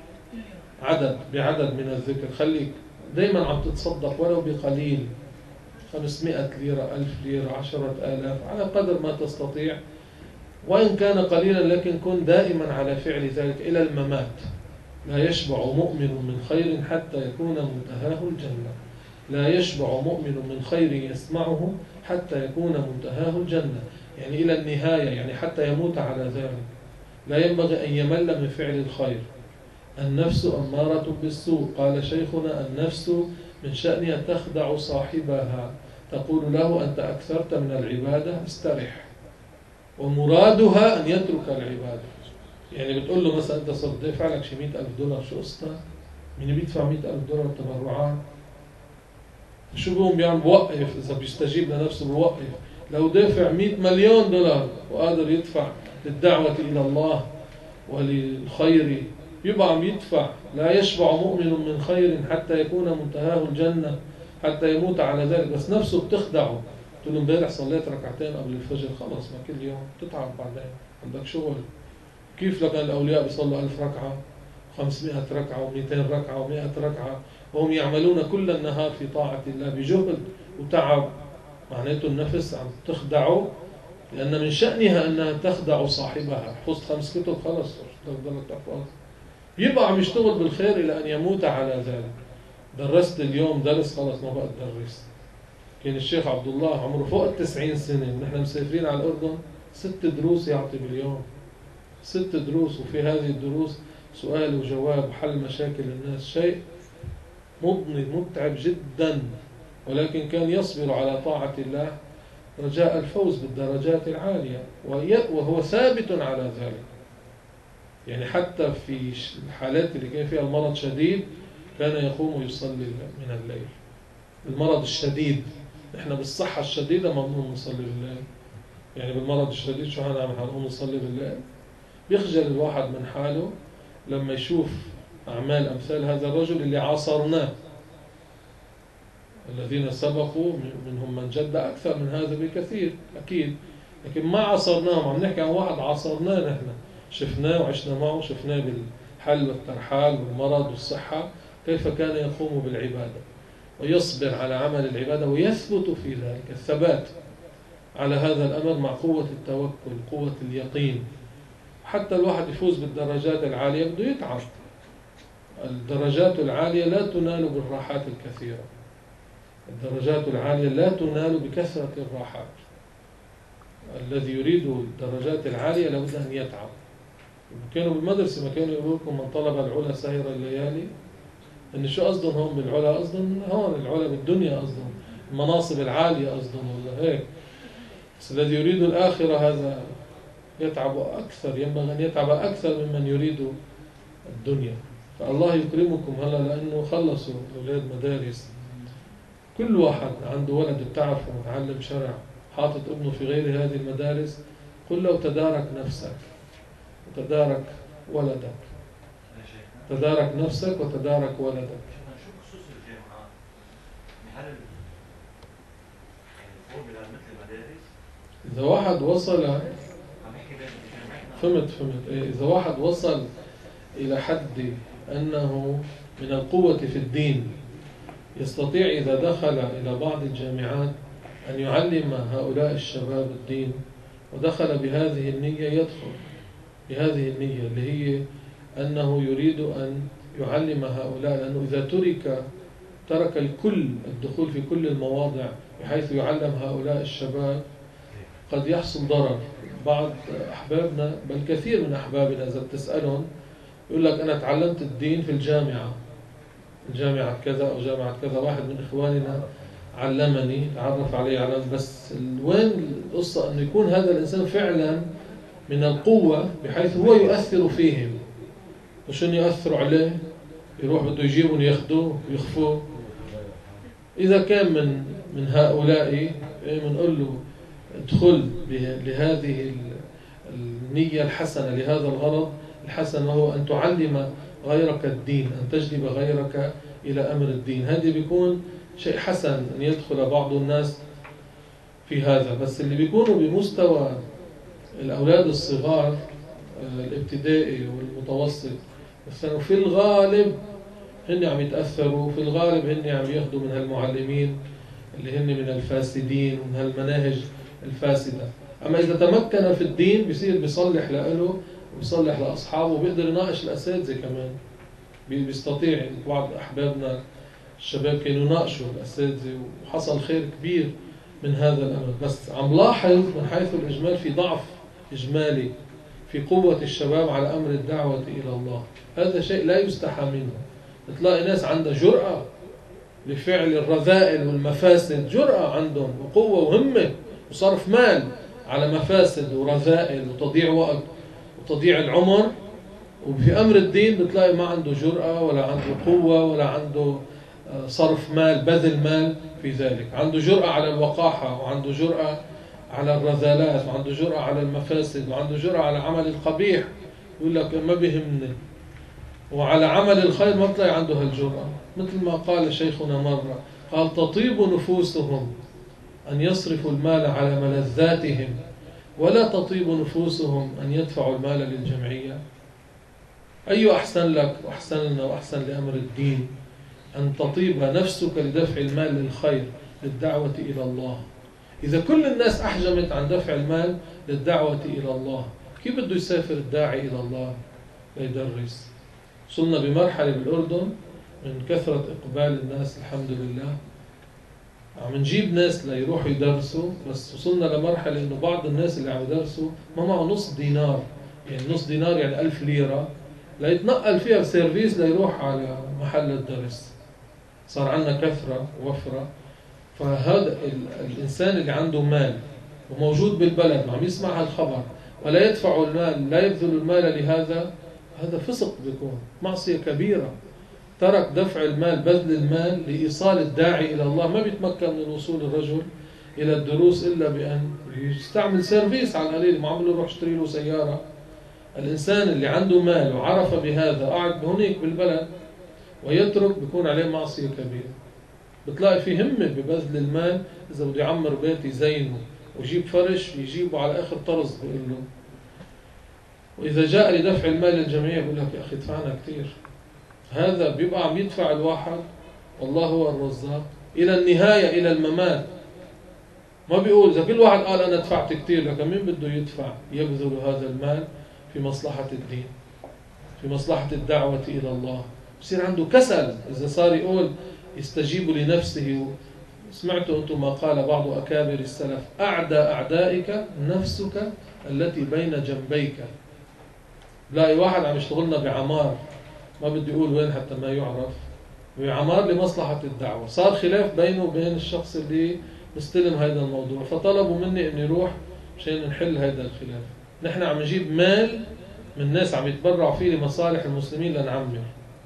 بعدد من الذكر، خليك دايما عم تتصدق ولو بقليل، 500 ليرة، 1000 ليرة، 10,000، على قدر ما تستطيع، وإن كان قليلا لكن كن دائما على فعل ذلك إلى الممات. لا يشبع مؤمن من خير حتى يكون منتهاه الجنة. لا يشبع مؤمن من خير يسمعه حتى يكون منتهاه الجنة، يعني إلى النهاية، يعني حتى يموت على ذلك. لا ينبغي أن يمل من فعل الخير. النفس أمارة بالسوء، قال شيخنا: النفس من شأنها تخدع صاحبها، تقول له: أنت أكثرت من العبادة، استرح، ومرادها أن يترك العبادة. يعني بتقول له مثلا: أنت صرت دافع لك شي $100,000، شو قصتها؟ مين بيدفع $100,000 تبرعات؟ شو بيقوم بيعمل؟ بوقف، إذا بيستجيب لنفسه بوقف. لو دافع $100,000,000 وقادر يدفع للدعوة إلى الله وللخير يبقى عم يدفع. لا يشبع مؤمن من خير حتى يكون منتهاه الجنة، حتى يموت على ذلك، بس نفسه بتخدعه. تقول له: امبارح صليت ركعتين قبل الفجر، خلص ما كل يوم تتعب، بعدين عندك شغل. كيف لك الأولياء بيصلوا 1000 ركعة، 500 ركعة، و200 ركعة، و100 ركعة، وهم يعملون كل النهار في طاعة الله بجهد وتعب؟ معناته النفس عم تخدعه، لأن من شأنها أنها تخدع صاحبها. حفظت 5 كتب، خلص تفضل تحفظ. يبقى عم يشتغل بالخير إلى أن يموت على ذلك. درست اليوم درس، خلص ما بقى تدرس. كان الشيخ عبد الله عمره فوق 90 سنة ونحن مسافرين على الأردن، 6 دروس يعطي باليوم، 6 دروس، وفي هذه الدروس سؤال وجواب وحل مشاكل الناس، شيء مضني متعب جدا، ولكن كان يصبر على طاعة الله رجاء الفوز بالدرجات العالية، وهو ثابت على ذلك. يعني حتى في الحالات اللي كان فيها المرض شديد كان يقوم ويصلي من الليل. المرض الشديد، نحن بالصحة الشديدة ممنوع نصلي بالليل، يعني بالمرض الشديد شو هنعمل؟ هنقوم نصلي بالليل؟ بيخجل الواحد من حاله لما يشوف أعمال أمثال هذا الرجل اللي عاصرناه. الذين سبقوا منهم من جد أكثر من هذا بكثير أكيد، لكن ما عاصرناهم. عم نحكي عن واحد عاصرناه، نحن شفناه وعشنا معه، شفناه بالحل والترحال والمرض والصحة، كيف كان يقوم بالعبادة ويصبر على عمل العبادة ويثبت في ذلك. الثبات على هذا الأمر مع قوة التوكل، قوة اليقين. حتى الواحد يفوز بالدرجات العالية بده يتعب. الدرجات العالية لا تنال بالراحات الكثيرة، الدرجات العالية لا تنال بكثرة الراحات. الذي يريد الدرجات العالية لابد أن يتعب. كانوا بالمدرسة ما كانوا يقولوا لكم: من طلب العلا سهر الليالي. إن شو قصدهم هون بالعلا؟ قصدهم هون العلا بالدنيا، قصدهم المناصب العالية، قصدهم ولا هيك. بس الذي يريد الآخرة هذا يتعب أكثر، ينبغي أن يتعب أكثر ممن يريد الدنيا. فالله يكرمكم هلا، لأنه خلصوا أولاد مدارس، كل واحد عنده ولد بتعرفه متعلم شرع حاطط ابنه في غير هذه المدارس، قل له: تدارك نفسك وتدارك ولدك، تدارك نفسك وتدارك ولدك.
شو خصوص الجامعات؟ هل الفورمولا مثل المدارس؟
إذا واحد وصل فهمت. إذا واحد وصل إلى حد أنه من القوة في الدين يستطيع إذا دخل إلى بعض الجامعات أن يعلم هؤلاء الشباب الدين، ودخل بهذه النية، يدخل بهذه النية اللي هي أنه يريد أن يعلم هؤلاء، لأنه إذا ترك الكل الدخول في كل المواضع بحيث يعلم هؤلاء الشباب قد يحصل ضرر. بعض أحبابنا، بل كثير من أحبابنا إذا بتسألهم يقول لك أنا تعلمت الدين في الجامعة كذا أو جامعة كذا، واحد من إخواننا علمني، تعرف علي علم. بس وين القصة؟ أنه يكون هذا الإنسان فعلا من القوة بحيث هو يؤثر فيهم، مش أن يؤثروا عليه، يروح بده يجيبهم ياخدوه ويخفوه. إذا كان من هؤلاء بنقول له ادخل لهذه النية الحسنة، لهذا الغرض الحسن، وهو أن تعلم غيرك الدين، أن تجلب غيرك إلى أمر الدين. هذا بيكون شيء حسن أن يدخل بعض الناس في هذا. بس اللي بيكونوا بمستوى الأولاد الصغار الابتدائي والمتوسط مثلا، في الغالب هن عم يتأثروا، في الغالب هن عم ياخذوا من هالمعلمين اللي هن من الفاسدين ومن هالمناهج الفاسدة. أما إذا تمكن في الدين بيصير بيصلح لأله وبيصلح لأصحابه وبيقدر يناقش الأساتذة كمان. بيستطيع. بعض أحبابنا الشباب كانوا يناقشوا الأساتذة وحصل خير كبير من هذا الأمر. بس عم لاحظ من حيث الإجمال في ضعف إجمالي في قوة الشباب على أمر الدعوة إلى الله. هذا شيء لا يستحى منه. تلاقي ناس عندها جرأة لفعل الرذائل والمفاسد، جرأة عندهم وقوة وهمة وصرف مال على مفاسد ورذائل وتضييع وقت وتضييع العمر، وفي أمر الدين بتلاقي ما عنده جرأة ولا عنده قوة ولا عنده صرف مال، بذل مال في ذلك. عنده جرأة على الوقاحة، وعنده جرأة على الرذالات، وعنده جرأة على المفاسد، وعنده جرأة على عمل القبيح، يقول لك ما بيهمني. وعلى عمل الخير ما بتلاقي عنده هالجرأة. مثل ما قال شيخنا مرة، قال تطيب نفوسهم أن يصرفوا المال على ملذاتهم، ولا تطيب نفوسهم أن يدفعوا المال للجمعية. أي أحسن لك وأحسن لنا وأحسن لأمر الدين أن تطيب نفسك لدفع المال للخير، للدعوة إلى الله. إذا كل الناس أحجمت عن دفع المال للدعوة إلى الله، كيف بده يسافر الداعي إلى الله ليدرس؟ وصلنا بمرحلة بالأردن من كثرة إقبال الناس الحمد لله عم نجيب ناس ليروحوا يدرسوا، بس وصلنا لمرحلة إنه بعض الناس اللي عم يدرسوا ما معه نص دينار، يعني نص دينار يعني 1000 ليرة ليتنقل فيها بسيرفيس ليروح على محل الدرس. صار عندنا كثرة ووفرة. فهذا الإنسان اللي عنده مال وموجود بالبلد وعم يسمع هالخبر ولا يدفع المال، لا يبذل المال لهذا، هذا فسق، بيكون معصية كبيرة. ترك دفع المال، بذل المال لإيصال الداعي إلى الله. ما بيتمكن من وصول الرجل إلى الدروس إلا بأن يستعمل سيرفيس على القليل، ما عم يروح يشتري له سيارة. الإنسان اللي عنده مال وعرف بهذا قاعد هناك بالبلد ويترك، بيكون عليه معصية كبيرة. بتلاقي في همة ببذل المال. إذا بده يعمر بيت يزينه ويجيب فرش يجيبه على آخر طرز بيقول له. وإذا جاء لدفع المال للجمعية بيقول لك يا أخي دفعنا كتير. هذا بيبقى عم يدفع الواحد، والله هو الرزاق إلى النهاية، إلى الممات. ما بيقول إذا كل واحد قال أنا دفعت كتير، لكن مين بده يدفع يبذل هذا المال في مصلحة الدين، في مصلحة الدعوة إلى الله؟ بصير عنده كسل. إذا صار يقول يستجيب لنفسه. سمعتوا أنتم ما قال بعض أكابر السلف: أعدى أعدائك نفسك التي بين جنبيك. لاقي واحد عم يشتغلنا بعمار، ما بدي يقول وين حتى ما يعرف، بعمار لمصلحة الدعوة. صار خلاف بينه وبين الشخص اللي مستلم هذا الموضوع، فطلبوا مني أن يروح مشان نحل هذا الخلاف. نحن عم نجيب مال من ناس عم يتبرعوا فيه لمصالح المسلمين لنعمر.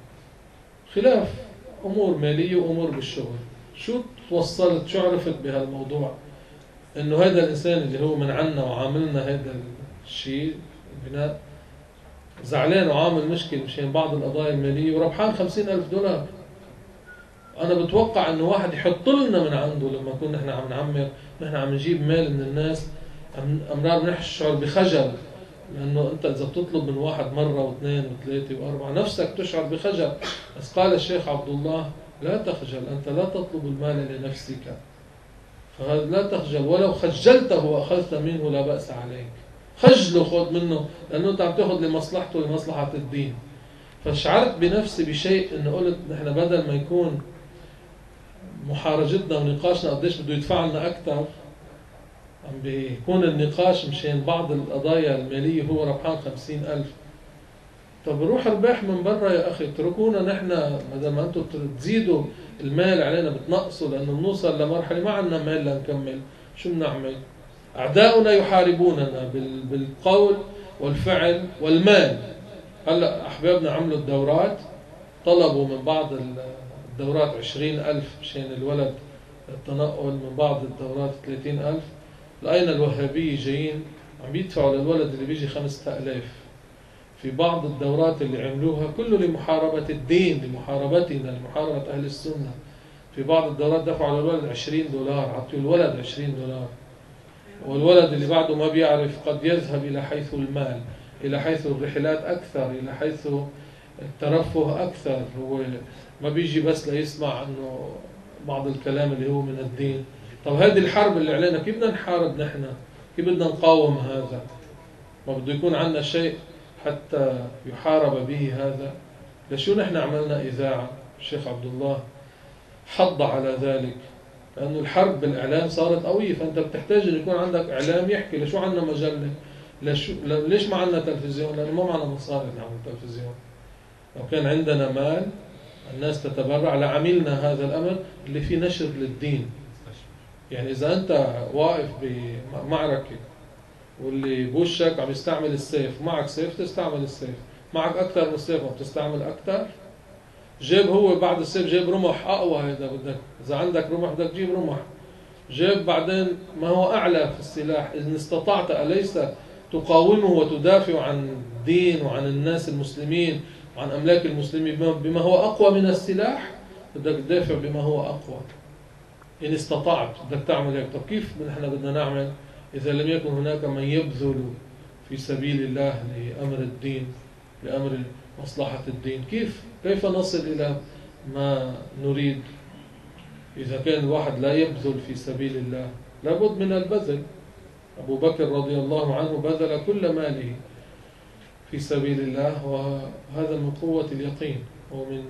خلاف أمور مالية وأمور بالشغل. شو توصلت، شو عرفت بهالموضوع؟ إنه هذا الإنسان اللي هو من عنا وعاملنا هذا الشيء البناء زعلان وعامل مشكلة مشان بعض القضايا المالية وربحان $50,000. أنا بتوقع إنه واحد يحط لنا من عنده لما كنا نحن عم نعمر، نحن عم نجيب مال من الناس، أمرار بنشعر بخجل لأنه أنت إذا بتطلب من واحد مرة واثنين وثلاثة وأربعة نفسك تشعر بخجل. بس قال الشيخ عبد الله لا تخجل، أنت لا تطلب المال لنفسك، فهذا لا تخجل، ولو خجلته وأخذت منه لا بأس عليك. خجله خذ منه، لأنه أنت عم تأخذ لمصلحته لمصلحة الدين. فشعرت بنفسي بشيء إنه قلت نحن بدل ما يكون محارجتنا ونقاشنا قديش بده يدفع لنا أكثر، عم بيكون النقاش مشان بعض القضايا المالية هو ربحان 50,000. طب روح ربح من برا يا أخي، اتركونا نحن بدل ما أنتم تزيدوا المال علينا بتنقصوا، لأنه بنوصل لمرحلة ما عندنا مال لنكمل. شو بنعمل؟ أعداؤنا يحاربوننا بالقول والفعل والمال. هلأ أحبابنا عملوا الدورات، طلبوا من بعض الدورات 20,000 مشان الولد التنقل، من بعض الدورات 30,000. لقينا الوهابية جايين عم يدفعوا للولد اللي بيجي 5,000. في بعض الدورات اللي عملوها كله لمحاربة الدين، لمحاربتنا، لمحاربة أهل السنة. في بعض الدورات دفعوا للولد $20، عطوا الولد $20. والولد اللي بعده ما بيعرف قد يذهب إلى حيث المال، إلى حيث الرحلات أكثر، إلى حيث الترفه أكثر. هو ما بيجي بس ليسمع أنه بعض الكلام اللي هو من الدين. طب هذه الحرب اللي علينا كيف بدنا نحارب نحن؟ كيف بدنا نقاوم هذا؟ ما بده يكون عندنا شيء حتى يحارب به هذا. لشو نحن عملنا إذاعة؟ الشيخ عبد الله حض على ذلك، لأنه الحرب بالإعلام صارت قوية، فأنت بتحتاج أن يكون عندك إعلام يحكي. لشو عندنا مجلة؟ ليش ما عندنا تلفزيون؟ لأنه ما معنا مصاري نعمل تلفزيون. لو كان عندنا مال الناس تتبرع لعملنا هذا الأمر اللي فيه نشر للدين. يعني إذا أنت واقف بمعركة واللي بوشك عم يستعمل السيف، معك سيف تستعمل السيف، معك أكثر من السيف بتستعمل أكثر. جيب هو بعد السيف جيب رمح أقوى، هذا بدك، إذا عندك رمح بدك تجيب رمح. جيب بعدين ما هو أعلى في السلاح، إذا استطعت أليس تقاومه وتدافع عن الدين وعن الناس المسلمين وعن أملاك المسلمين بما هو أقوى من السلاح؟ بدك تدافع بما هو أقوى إن استطعت، بدك تعمل هيك. طب كيف نحن بدنا نعمل إذا لم يكن هناك من يبذل في سبيل الله لأمر الدين، لأمر مصلحة الدين؟ كيف نصل إلى ما نريد إذا كان الواحد لا يبذل في سبيل الله؟ لابد من البذل. أبو بكر رضي الله عنه بذل كل ماله في سبيل الله، وهذا من قوة اليقين ومن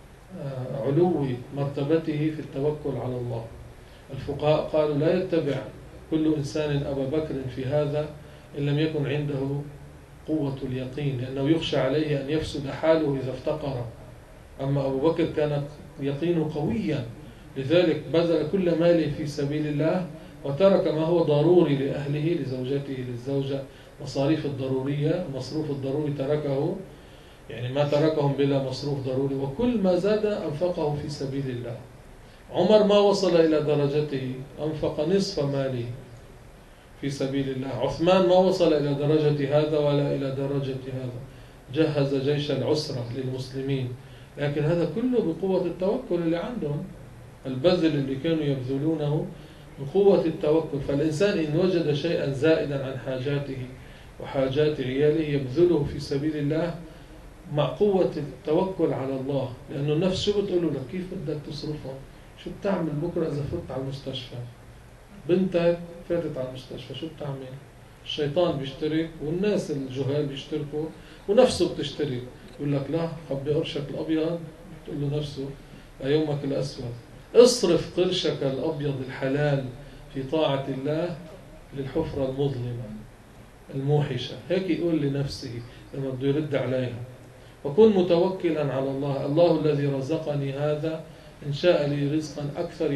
علو مرتبته في التوكل على الله. الفقهاء قالوا لا يتبع كل إنسان أبا بكر في هذا إن لم يكن عنده قوة اليقين، لأنه يخشى عليه أن يفسد حاله إذا افتقر. أما أبو بكر كان يقينه قويا، لذلك بذل كل ماله في سبيل الله، وترك ما هو ضروري لأهله، لزوجته، للزوجة، مصاريف الضرورية، المصروف الضروري تركه، يعني ما تركهم بلا مصروف ضروري، وكل ما زاد أنفقه في سبيل الله. عمر ما وصل إلى درجته، أنفق نصف ماله في سبيل الله. عثمان ما وصل إلى درجة هذا ولا إلى درجة هذا، جهز جيش العسرة للمسلمين، لكن هذا كله بقوة التوكل اللي عندهم، البذل اللي كانوا يبذلونه من قوة التوكل. فالإنسان إن وجد شيئا زائدا عن حاجاته وحاجات عياله يبذله في سبيل الله مع قوة التوكل على الله، لأنه النفس شو بتقول لك؟ كيف بدك تصرفهم؟ شو بتعمل بكرة إذا فت على المستشفى؟ بنتك فاتت على المستشفى، شو بتعمل؟ الشيطان بيشترك والناس الجهال بيشتركوا ونفسه بتشترك. يقول لك لا، خبي قرشك الأبيض، بتقول له نفسه ليومك الأسود. اصرف قرشك الأبيض الحلال في طاعة الله للحفرة المظلمة الموحشة. هيك يقول لنفسه لما بده يرد عليها. وكن متوكلا على الله. الله الذي رزقني هذا إن شاء لي رزقا أكثر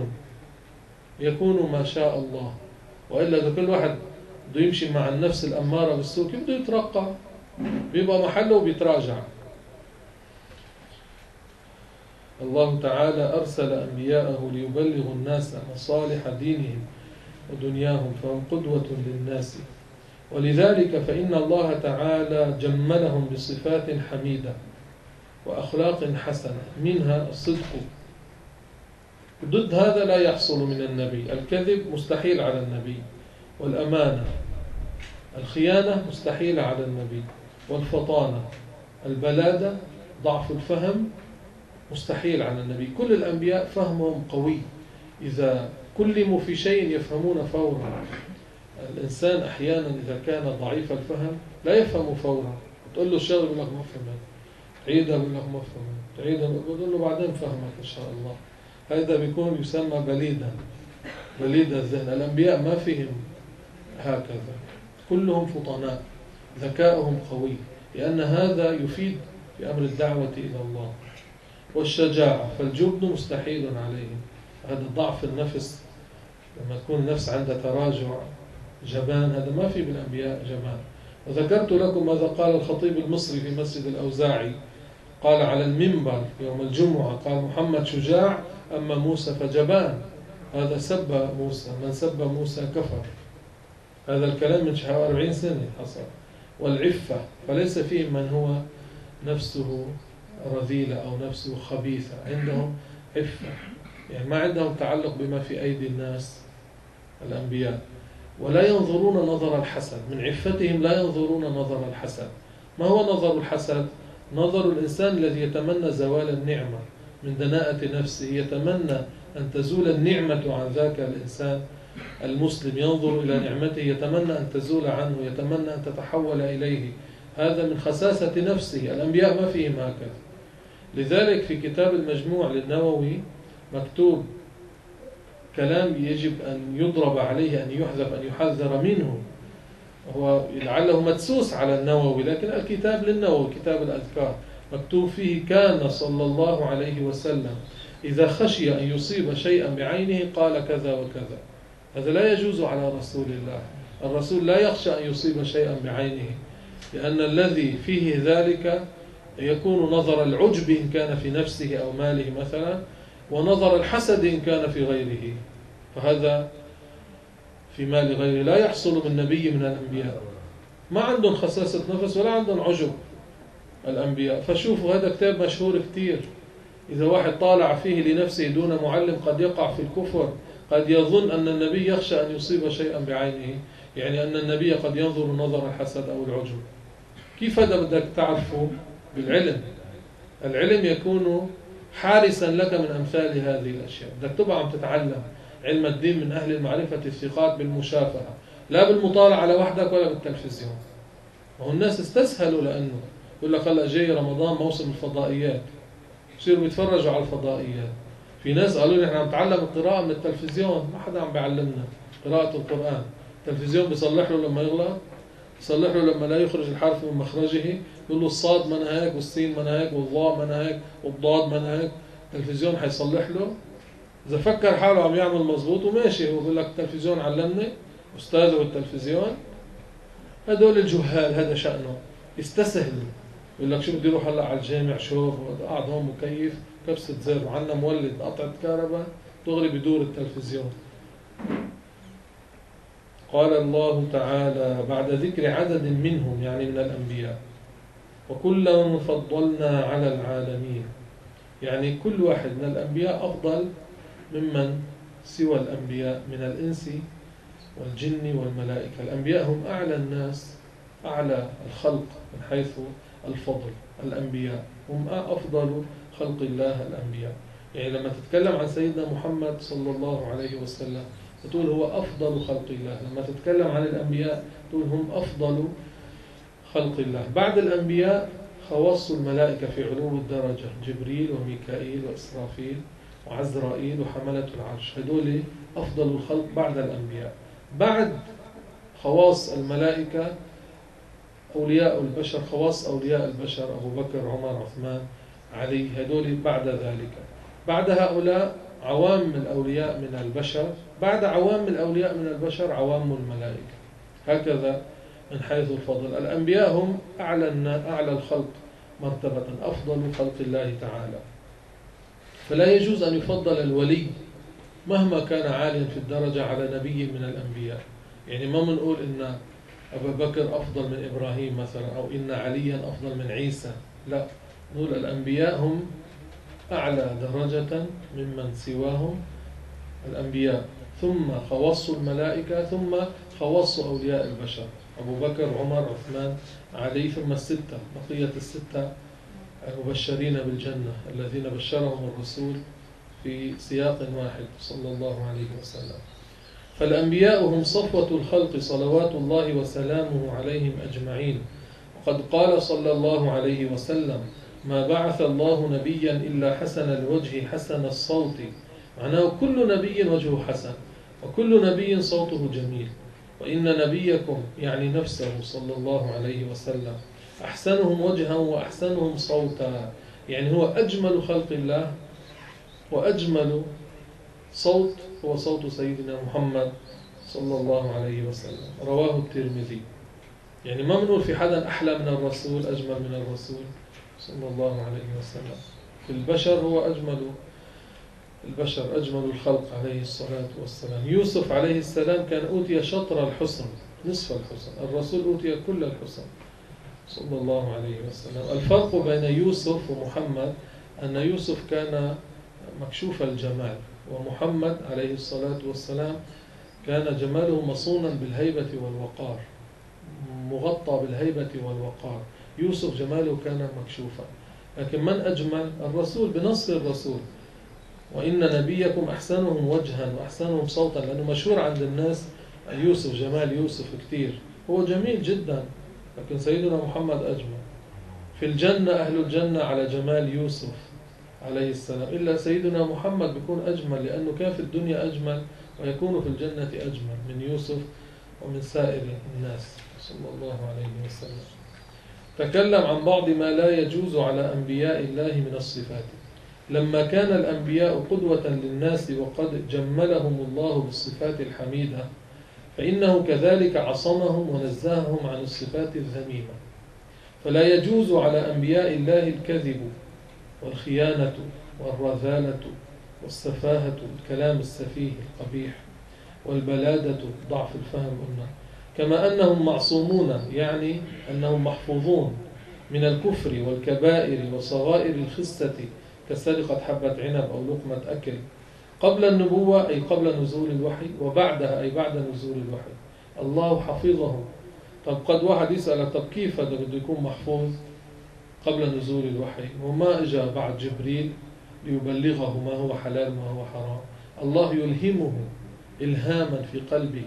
يكون ما شاء الله. وإلا إذا كل واحد بده يمشي مع النفس الأمارة بالسوء كيف بده يترقى؟ بيبقى محله وبيتراجع. الله تعالى أرسل أنبياءه ليبلغوا الناس مصالح دينهم ودنياهم، فهم قدوة للناس. ولذلك فإن الله تعالى جملهم بصفات حميدة وأخلاق حسنة، منها الصدق. ضد هذا لا يحصل من النبي. الكذب مستحيل على النبي، والأمانة الخيانة مستحيلة على النبي، والفطانة، البلادة، ضعف الفهم مستحيل على النبي. كل الأنبياء فهمهم قوي، إذا كلموا في شيء يفهمون فورا. الإنسان أحيانا إذا كان ضعيف الفهم لا يفهم فورا، تقول له الشغل يقول لك ما فهمت، تعيدها يقول لك ما فهمت، تعيدها يقول له بعدين فهمك إن شاء الله. هذا بيكون يسمى بليدا، بليد الذهن. الأنبياء ما فيهم هكذا، كلهم فطناء، ذكاؤهم قوي، لأن هذا يفيد في أمر الدعوة إلى الله. والشجاعة، فالجبن مستحيل عليهم، هذا ضعف النفس، لما تكون النفس عندها تراجع جبان، هذا ما في بالأنبياء جبان. وذكرت لكم ماذا قال الخطيب المصري في مسجد الأوزاعي، قال على المنبر يوم الجمعة، قال محمد شجاع أما موسى فجبان. هذا سب موسى، من سب موسى كفر. هذا الكلام من 40 سنة حصل. والعفة، فليس فيهم من هو نفسه رذيلة أو نفسه خبيثة، عندهم عفة، يعني ما عندهم تعلق بما في أيدي الناس الأنبياء. ولا ينظرون نظر الحسد، من عفتهم لا ينظرون نظر الحسد. ما هو نظر الحسد؟ نظر الإنسان الذي يتمنى زوال النعمة من دناءة نفسه، يتمنى أن تزول النعمة عن ذاك الإنسان المسلم، ينظر إلى نعمته يتمنى أن تزول عنه، يتمنى أن تتحول إليه. هذا من خساسة نفسه. الأنبياء ما فيهم هكذا. لذلك في كتاب المجموع للنووي مكتوب كلام يجب أن يضرب عليه، أن يحذف، أن يحذر منه. هو لعله مدسوس على النووي، لكن الكتاب للنووي كتاب الأذكار مكتوب فيه: كان صلى الله عليه وسلم إذا خشي أن يصيب شيئا بعينه قال كذا وكذا. هذا لا يجوز على رسول الله. الرسول لا يخشى أن يصيب شيئا بعينه، لأن الذي فيه ذلك يكون نظر العجب إن كان في نفسه أو ماله مثلا، ونظر الحسد إن كان في غيره، فهذا في مال غيره لا يحصل من نبي من الأنبياء. ما عندهم خساسة نفس ولا عندهم عجب الأنبياء. فشوفوا هذا كتاب مشهور كتير، إذا واحد طالع فيه لنفسه دون معلم قد يقع في الكفر، قد يظن أن النبي يخشى أن يصيب شيئا بعينه، يعني أن النبي قد ينظر نظر الحسد أو العجب. كيف هذا بدك تعرفه؟ بالعلم. العلم يكون حارسا لك من أمثال هذه الأشياء. بدك تبقى عم تتعلم علم الدين من أهل المعرفة الثقات بالمشافهة، لا بالمطالعة على وحدك ولا بالتلفزيون. وهو الناس استسهلوا، لأنه يقول لك هلا جاي رمضان موسم الفضائيات، يصيروا يتفرجوا على الفضائيات. في ناس قالوا لي احنا عم نتعلم القراءة من التلفزيون، ما حدا عم بيعلمنا قراءة القرآن. التلفزيون بيصلح له لما يغلط، يصلح له لما لا يخرج الحرف من مخرجه، يقول له الصاد منها هيك والسين منها هيك والضاء منها هيك والضاد منها هيك. التلفزيون حيصلح له. إذا فكر حاله عم يعمل مظبوط وماشي، هو بيقول لك التلفزيون علمني، أستاذه بالتلفزيون. هدول الجهال هذا شأنه، يستسهل. يقول لك شو بدي اروح هلا على الجامع، شوف قاعد هون مكيف كبسة زر وعنا مولد قطعة كهرباء دغري بدور التلفزيون. قال الله تعالى بعد ذكر عدد منهم، يعني من الأنبياء: وكلا فضلنا على العالمين، يعني كل واحد من الأنبياء أفضل ممن سوى الأنبياء من الإنس والجن والملائكة. الأنبياء هم أعلى الناس، أعلى الخلق من حيث الفضل. الأنبياء هم أفضل خلق الله الأنبياء. يعني لما تتكلم عن سيدنا محمد صلى الله عليه وسلم تقول هو أفضل خلق الله، لما تتكلم عن الأنبياء تقول هم أفضل خلق الله. بعد الأنبياء خواص الملائكة في علو الدرجة: جبريل وميكائيل وإسرافيل وعزرائيل وحملة العرش، هذول أفضل الخلق بعد الأنبياء. بعد خواص الملائكة أولياء البشر، خواص أولياء البشر: أبو بكر، عمر، عثمان، علي، هذول بعد ذلك. بعد هؤلاء عوام الأولياء من البشر، بعد عوام الأولياء من البشر عوام الملائكة. هكذا من حيث الفضل. الأنبياء هم أعلى الخلق مرتبة، أفضل خلق الله تعالى. فلا يجوز أن يفضل الولي مهما كان عاليا في الدرجة على نبي من الأنبياء. يعني ما منقول إن أبا بكر أفضل من إبراهيم مثلا، أو إن عليا أفضل من عيسى، لا، نقول الأنبياء هم أعلى درجة ممن سواهم الأنبياء، ثم خواص الملائكة، ثم خواص أولياء البشر، أبو بكر، عمر، عثمان، علي، ثم الستة، بقية الستة المبشرين بالجنة الذين بشرهم الرسول في سياق واحد صلى الله عليه وسلم. فالأنبياء هم صفوة الخلق صلوات الله وسلامه عليهم أجمعين. وقد قال صلى الله عليه وسلم: ما بعث الله نبيا إلا حسن الوجه حسن الصوت. معناه كل نبي وجهه حسن، وكل نبي صوته جميل. وإن نبيكم يعني نفسه صلى الله عليه وسلم أحسنهم وجها وأحسنهم صوتا، يعني هو أجمل خلق الله وأجمل صوت هو صوت سيدنا محمد صلى الله عليه وسلم. رواه الترمذي. يعني ما بنقول في حدا أحلى من الرسول، أجمل من الرسول صلى الله عليه وسلم. في البشر هو أجمل البشر، أجمل الخلق عليه الصلاة والسلام. يوسف عليه السلام كان أوتي شطر الحسن، نصف الحسن. الرسول أوتي كل الحسن صلى الله عليه وسلم. الفرق بين يوسف ومحمد أن يوسف كان مكشوف الجمال، ومحمد عليه الصلاة والسلام كان جماله مصونا بالهيبة والوقار، مغطى بالهيبة والوقار. يوسف جماله كان مكشوفا. لكن من أجمل؟ الرسول بنص الرسول: وإن نبيكم أحسنهم وجها وأحسنهم صوتا. لأنه مشهور عند الناس يوسف، جمال يوسف كتير، هو جميل جدا، لكن سيدنا محمد أجمل. في الجنة أهل الجنة على جمال يوسف عليه السلام، إلا سيدنا محمد بيكون أجمل، لأنه كان في الدنيا أجمل ويكون في الجنة أجمل من يوسف ومن سائر الناس صلى الله عليه وسلم. تكلم عن بعض ما لا يجوز على أنبياء الله من الصفات. لما كان الأنبياء قدوة للناس وقد جملهم الله بالصفات الحميدة، فإنه كذلك عصمهم ونزههم عن الصفات الذميمة. فلا يجوز على أنبياء الله الكذب والخيانة والرذالة والسفاهة، الكلام السفيه القبيح، والبلادة، ضعف الفهم قلنا. كما أنهم معصومون، يعني أنهم محفوظون من الكفر والكبائر وصغائر الخسة كسرقة حبة عنب أو لقمة أكل، قبل النبوة أي قبل نزول الوحي، وبعدها أي بعد نزول الوحي. الله حفظهم. طب قد واحد يسأل: طب كيف هذا بده يكون محفوظ قبل نزول الوحي وما إجا بعد جبريل ليبلغه ما هو حلال وما هو حرام؟ الله يلهمه إلهاما في قلبه،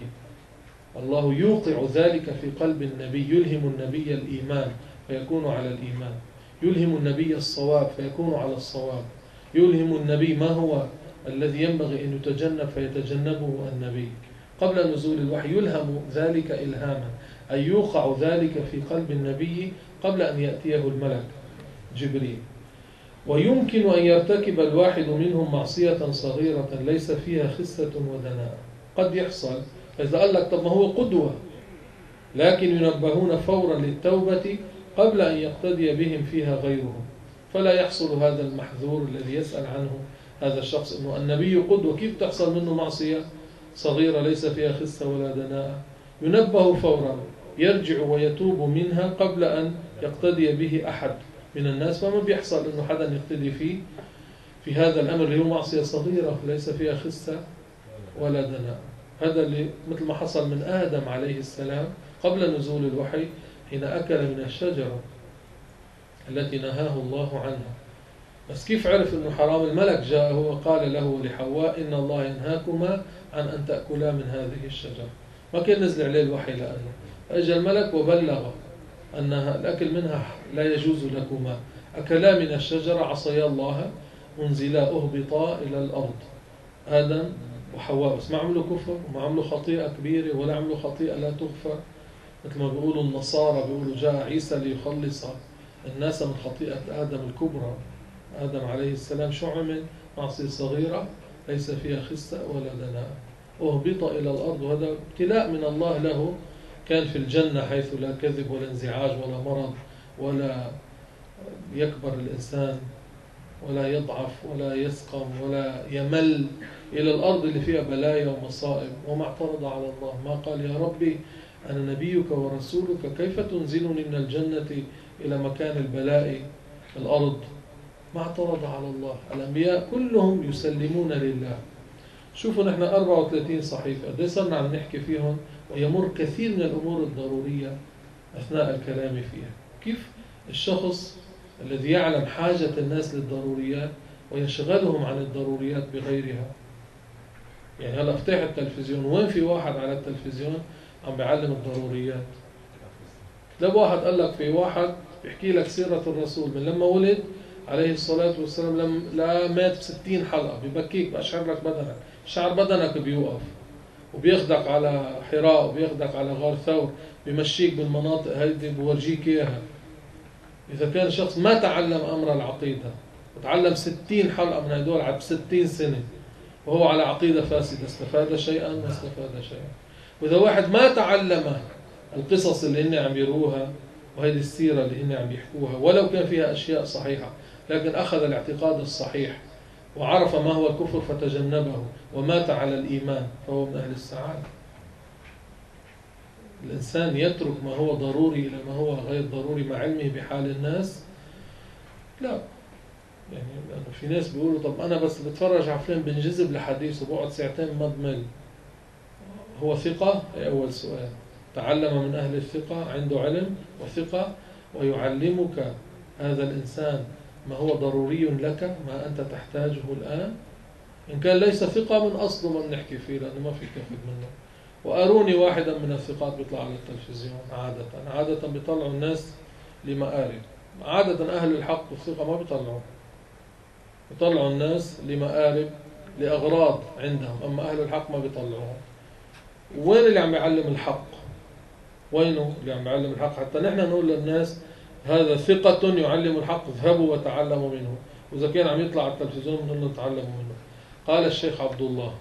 الله يوقع ذلك في قلب النبي. يلهم النبي الإيمان فيكون على الإيمان، يلهم النبي الصواب فيكون على الصواب، يلهم النبي ما هو الذي ينبغي أن يتجنب فيتجنبه النبي قبل نزول الوحي. يلهم ذلك إلهاما، أي يوقع ذلك في قلب النبي قبل أن يأتيه الملك جبريل. ويمكن أن يرتكب الواحد منهم معصية صغيرة ليس فيها خسة ودناء. قد يحصل، فإذا قال لك طب ما هو قدوة، لكن ينبهون فورا للتوبة قبل أن يقتدي بهم فيها غيرهم، فلا يحصل هذا المحذور الذي يسأل عنه هذا الشخص، أنه النبي قدوة، كيف تحصل منه معصية صغيرة ليس فيها خسة ولا دناء؟ ينبه فورا، يرجع ويتوب منها قبل أن يقتدي به أحد من الناس. فما بيحصل أنه حدا يقتدي فيه في هذا الأمر اللي هو معصية صغيرة ليس فيها خسة ولا دناء. هذا اللي مثل ما حصل من آدم عليه السلام قبل نزول الوحي حين أكل من الشجرة التي نهاه الله عنها. بس كيف عرف أنه حرام؟ الملك جاءه وقال له لحواء: إن الله ينهاكما عن أن تأكلا من هذه الشجرة. ما كان نزل عليه الوحي لأنه أجى الملك وبلغ أن الأكل منها لا يجوز لكما. أكلا من الشجرة، عصيا الله، انزلا أهبطا إلى الأرض، آدم وحواء. بس ما عملوا كفر وما عملوا خطيئة كبيرة ولا عملوا خطيئة لا تغفر، مثل ما بيقولوا النصارى، بيقولوا جاء عيسى ليخلص الناس من خطيئة آدم الكبرى. آدم عليه السلام شو عمل؟ معصية صغيرة ليس فيها خسة ولا دناء، أهبط إلى الأرض. وهذا ابتلاء من الله له، كان في الجنة حيث لا كذب ولا انزعاج ولا مرض ولا يكبر الإنسان ولا يضعف ولا يسقم ولا يمل، إلى الأرض اللي فيها بلايا ومصائب. وما اعترض على الله، ما قال: يا ربي أنا نبيك ورسولك، كيف تنزلني من الجنة إلى مكان البلاء الأرض؟ ما اعترض على الله. الأنبياء كلهم يسلمون لله. شوفوا نحن 34 صحيفة قد صرنا عم نحكي فيهم ويمر كثير من الأمور الضرورية أثناء الكلام فيها. كيف الشخص الذي يعلم حاجة الناس للضروريات ويشغلهم عن الضروريات بغيرها؟ يعني هلا افتح التلفزيون، وين في واحد على التلفزيون عم بيعلم الضروريات؟ ده واحد قال لك في واحد بيحكي لك سيرة الرسول من لما ولد عليه الصلاة والسلام لا مات ب60 حلقة، ببكيك بأشعر لك بدنك، شعر بدنك بيوقف، وبياخدك على حراء وبياخدك على غار ثور، بيمشيك بالمناطق هيدي بورجيك إياها. إذا كان شخص ما تعلم أمر العقيدة وتعلم 60 حلقة من هدول على 60 سنة وهو على عقيدة فاسدة، استفاد شيئا؟ ما استفاد شيئا. وإذا واحد ما تعلم القصص اللي هن عم يروها وهذه السيرة اللي هن عم يحكوها ولو كان فيها أشياء صحيحة، لكن أخذ الاعتقاد الصحيح وعرف ما هو الكفر فتجنبه ومات على الإيمان، فهو من أهل السعادة. الإنسان يترك ما هو ضروري إلى ما هو غير ضروري مع علمه بحال الناس؟ لا. يعني لأنه في ناس بيقولوا طب أنا بس بتفرج على فيلم بنجذب لحديث وبقعد ساعتين ما بمل. هو ثقة؟ هي أول سؤال. تعلم من أهل الثقة، عنده علم وثقة، ويعلمك هذا الإنسان ما هو ضروري لك، ما أنت تحتاجه الآن. إن كان ليس ثقة من أصله ما بنحكي فيه لأنه ما في كفد منه. وأروني واحدا من الثقات بيطلع على التلفزيون عادة بيطلعوا الناس لمآرب. عادة أهل الحق والثقة ما بيطلعوا الناس لمآرب لأغراض عندهم، أما أهل الحق ما بيطلعوهم. وين اللي عم يعلم الحق؟ وينه اللي عم يعلم الحق حتى نحن نقول للناس هذا ثقة يعلم الحق، اذهبوا وتعلموا منه. وإذا كان عم يطلع على التلفزيون بنقول له تعلموا منه. قال الشيخ عبد الله: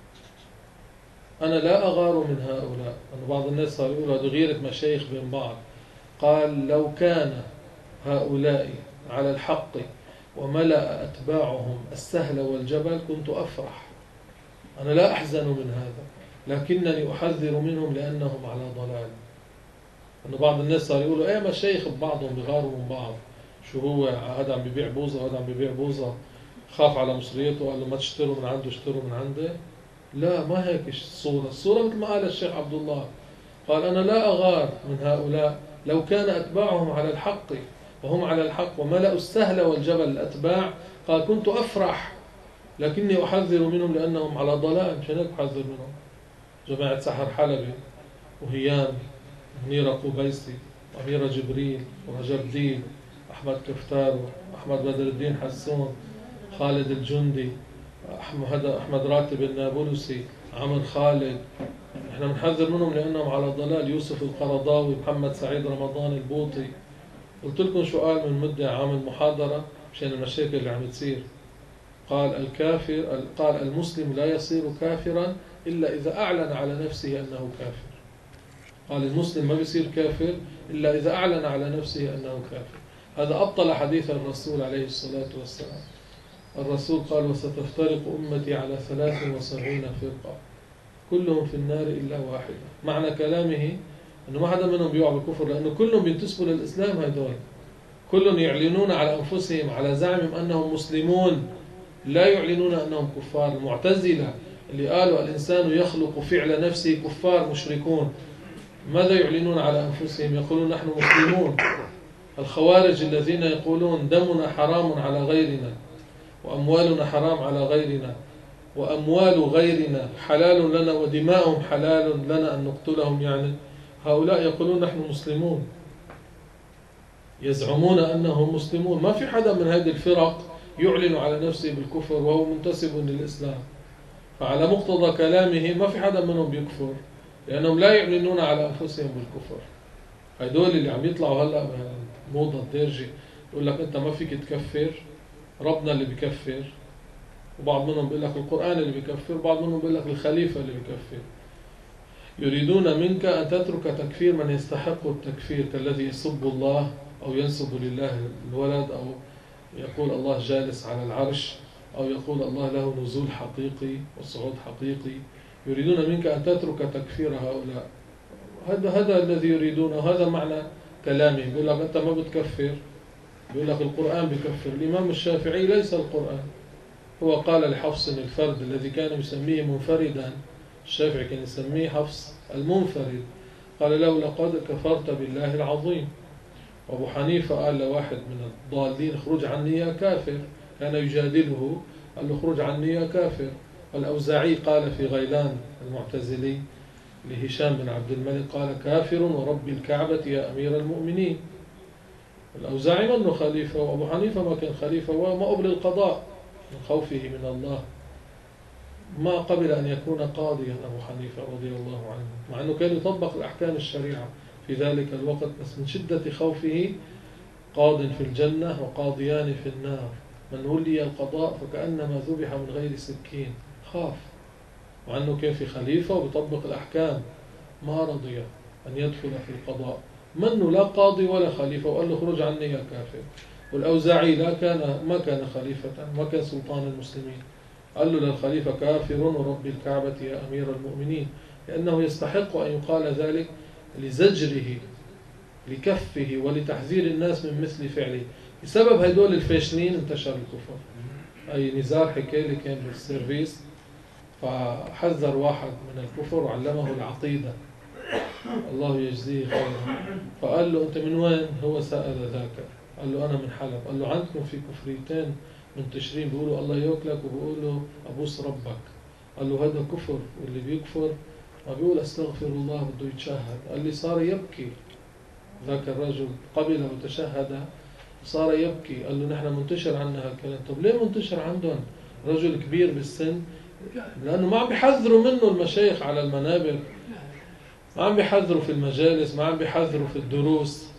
أنا لا أغار من هؤلاء. أن بعض الناس صار يقولوا هذا غيرة مشايخ بين بعض. قال: لو كان هؤلاء على الحق وملأ أتباعهم السهل والجبل كنت أفرح. أنا لا أحزن من هذا، لكنني أحذر منهم لأنهم على ضلال. أنه بعض الناس صار يقولوا إيه مشايخ ببعضهم بغاروا من بعض، شو هو هذا عم ببيع بوظة وهذا عم ببيع بوظة، خاف على مصريته وقال له ما تشتروا من عنده اشتروا من عنده. لا، ما هيك الصورة مثل ما قال الشيخ عبد الله. قال: أنا لا أغار من هؤلاء لو كان أتباعهم على الحق وهم على الحق وملأوا السهل والجبل الأتباع، قال كنت أفرح، لكني أحذر منهم لأنهم على ضلال. مشان هيك أحذر منهم. جماعة سحر حلبي وهيام، منيرة قبيسي، أميرة جبريل، ورجب الدين، أحمد كفتار، أحمد بدر الدين حسون، خالد الجندي، أحمد راتب النابلسي، عمر خالد. احنا بنحذر منهم لأنهم على ضلال. يوسف القرضاوي، محمد سعيد رمضان البوطي. قلت لكم شو قال من مدة عامل محاضرة مشان المشاكل اللي عم تصير. قال المسلم لا يصير كافرا إلا إذا أعلن على نفسه أنه كافر. قال المسلم ما بيصير كافر إلا إذا أعلن على نفسه أنه كافر. هذا أبطل حديث الرسول عليه الصلاة والسلام. الرسول قال: وستفترق أمتي على 73 فرقة كلهم في النار إلا واحدة. معنى كلامه أنه ما حدا منهم بيقع بالكفر، لأنه كلهم بينتسبوا للإسلام. هيدول كلهم يعلنون على أنفسهم على زعمهم أنهم مسلمون، لا يعلنون أنهم كفار. المعتزلة اللي قالوا الإنسان يخلق فعل نفسه كفار مشركون. ماذا يعلنون على أنفسهم؟ يقولون نحن مسلمون. الخوارج الذين يقولون دمنا حرام على غيرنا وأموالنا حرام على غيرنا وأموال غيرنا حلال لنا ودماؤهم حلال لنا أن نقتلهم، يعني هؤلاء يقولون نحن مسلمون، يزعمون أنهم مسلمون. ما في حدا من هذه الفرق يعلن على نفسه بالكفر وهو منتسب للإسلام. فعلى مقتضى كلامه ما في حدا منهم بيكفر، لأنهم لا يعلنون على أنفسهم بالكفر. هدول اللي عم يطلعوا هلأ موضة الدرجة يقول لك أنت ما فيك تكفر، ربنا اللي بيكفر. وبعض منهم بيقول لك القرآن اللي بيكفر، بعض منهم بيقول لك الخليفة اللي بيكفر. يريدون منك أن تترك تكفير من يستحق التكفير، كالذي يسب الله أو ينسب لله الولد، أو يقول الله جالس على العرش، أو يقول الله له نزول حقيقي وصعود حقيقي. يريدون منك أن تترك تكفير هؤلاء. هذا الذي يريدونه، هذا معنى كلامه. بيقول لك أنت ما بتكفر، بيقول لك القرآن بكفر. الإمام الشافعي ليس القرآن. هو قال لحفص الفرد الذي كان يسميه منفردا، الشافعي كان يسميه حفص المنفرد قال له لقد كفرت بالله العظيم. وأبو حنيفة قال لواحد من الضالين اخرج عني يا كافر، كان يجادله، قال له اخرج عني يا كافر. والأوزاعي قال في غيلان المعتزلي لهشام بن عبد الملك قال كافر ورب الكعبة يا أمير المؤمنين. الأوزاعي منه خليفة، وأبو حنيفة ما كان خليفة وما قبل القضاء من خوفه من الله، ما قبل أن يكون قاضيا أبو حنيفة رضي الله عنه، مع أنه كان يطبق الأحكام الشريعة في ذلك الوقت، بس من شدة خوفه قاض في الجنة وقاضيان في النار، من ولي القضاء فكأنما ذبح من غير سكين، خاف. مع أنه كان في خليفة وبيطبق الأحكام ما رضي أن يدخل في القضاء، منه لا قاضي ولا خليفة، وقال له اخرج عني يا كافر. والأوزاعي ما كان خليفة، ما كان سلطان المسلمين، قال له للخليفة كافر ورب الكعبة يا أمير المؤمنين، لأنه يستحق أن يقال ذلك لزجره لكفه ولتحذير الناس من مثل فعله. بسبب هدول الفاشلين انتشر الكفر. أي نزار حكي لي كان بالسيرفيس، فحذر واحد من الكفر وعلمه العقيدة، الله يجزيه خيرا. فقال له أنت من وين؟ هو سأل ذاك، قال له أنا من حلب. قال له عندكم في كفريتين منتشرين بيقولوا الله يوكلك وبيقولوا أبوس ربك. قال له هذا كفر، واللي بيكفر ما بيقول أستغفر الله بده يتشهد. قال لي صار يبكي ذاك الرجل، قبل وتشهد صار يبكي. قال له نحن منتشر عنا هالكلام. طب ليه منتشر عندهم؟ رجل كبير بالسن، لأنه ما عم بيحذروا منه المشايخ على المنابر، ما عم بيحذروا في المجالس، ما عم بيحذروا في الدروس.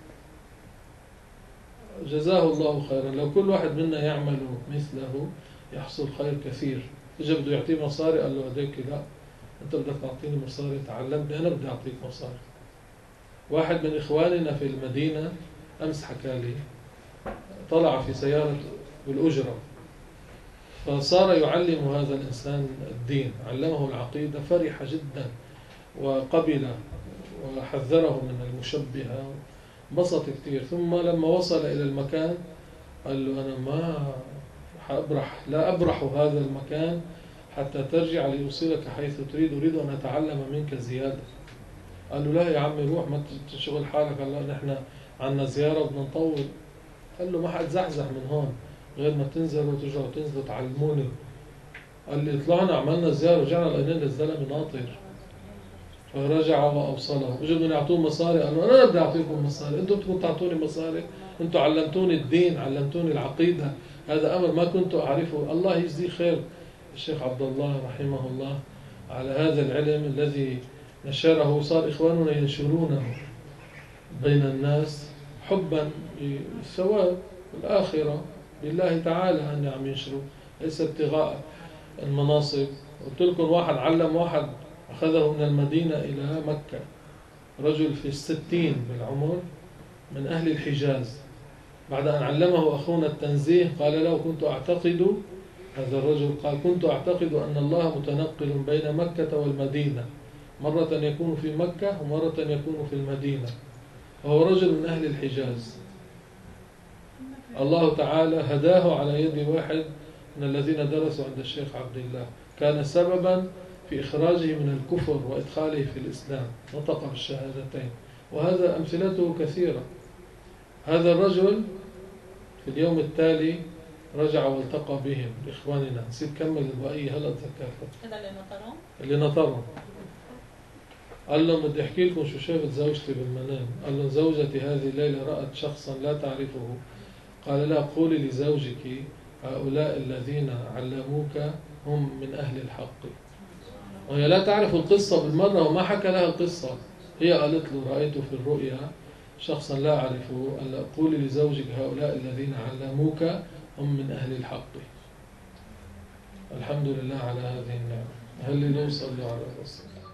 جزاه الله خيرا. لو كل واحد منا يعمل مثله يحصل خير كثير. اجى بده يعطيه مصاري، قال له هديك لا، انت بدك تعطيني مصاري، تعلمني انا بدي اعطيك مصاري. واحد من اخواننا في المدينه امس حكى لي، طلع في سياره بالاجره، فصار يعلم هذا الانسان الدين، علمه العقيده، فرح جدا وقبل وحذره من المشبهه، انبسط كثير. ثم لما وصل إلى المكان قال له أنا ما لا أبرح هذا المكان حتى ترجع ليوصلك حيث تريد، أريد أن أتعلم منك زيادة. قال له لا يا عمي روح، ما تشغل حالك، قال له نحن عنا زيارة بدنا نطول. قال له ما حتزحزح من هون غير ما تنزلوا وترجعوا تنزلوا تعلموني. قال لي طلعنا عملنا زيارة ورجعنا لقينا الزلمة ناطر، فرجع وأوصله. بجوا بدهم يعطوه مصاري، قالوا أنا بدي أعطيكم مصاري، أنتم بدكم تعطوني مصاري؟ أنتم علمتوني الدين، علمتوني العقيدة، هذا أمر ما كنت أعرفه. الله يجزيه خير الشيخ عبد الله رحمه الله على هذا العلم الذي نشره، صار إخواننا ينشرونه بين الناس حبا للثواب والآخرة بالله تعالى، أن عم ينشروا ليس ابتغاء المناصب. قلت لكم واحد علم واحد أخذه من المدينة إلى مكة، رجل في 60 بالعمر من أهل الحجاز، بعد أن علمه أخونا التنزيه قال له كنت أعتقد، هذا الرجل قال كنت أعتقد أن الله متنقل بين مكة والمدينة، مرة يكون في مكة ومرة يكون في المدينة، وهو رجل من أهل الحجاز. الله تعالى هداه على يد واحد من الذين درسوا عند الشيخ عبد الله، كان سببا في إخراجه من الكفر وإدخاله في الإسلام، نطق بالشهادتين، وهذا أمثلته كثيرة. هذا الرجل في اليوم التالي رجع والتقى بهم إخواننا، نسيت كمل البقية هلا تذكرت.
هذا اللي نطرهم؟
اللي نطرهم قال لهم بدي أحكي لكم شو شافت زوجتي بالمنام. قال لهم زوجتي هذه الليلة رأت شخصا لا تعرفه. قال لا قولي لزوجك هؤلاء الذين علموك هم من أهل الحق. وهي لا تعرف القصة بالمرة وما حكى لها القصة، هي قالت له رأيت في الرؤيا شخصا لا أعرفه، قال قولي لزوجك هؤلاء الذين علموك هم من أهل الحق. الحمد لله على هذه النعمة. هل نوصل على الرسول؟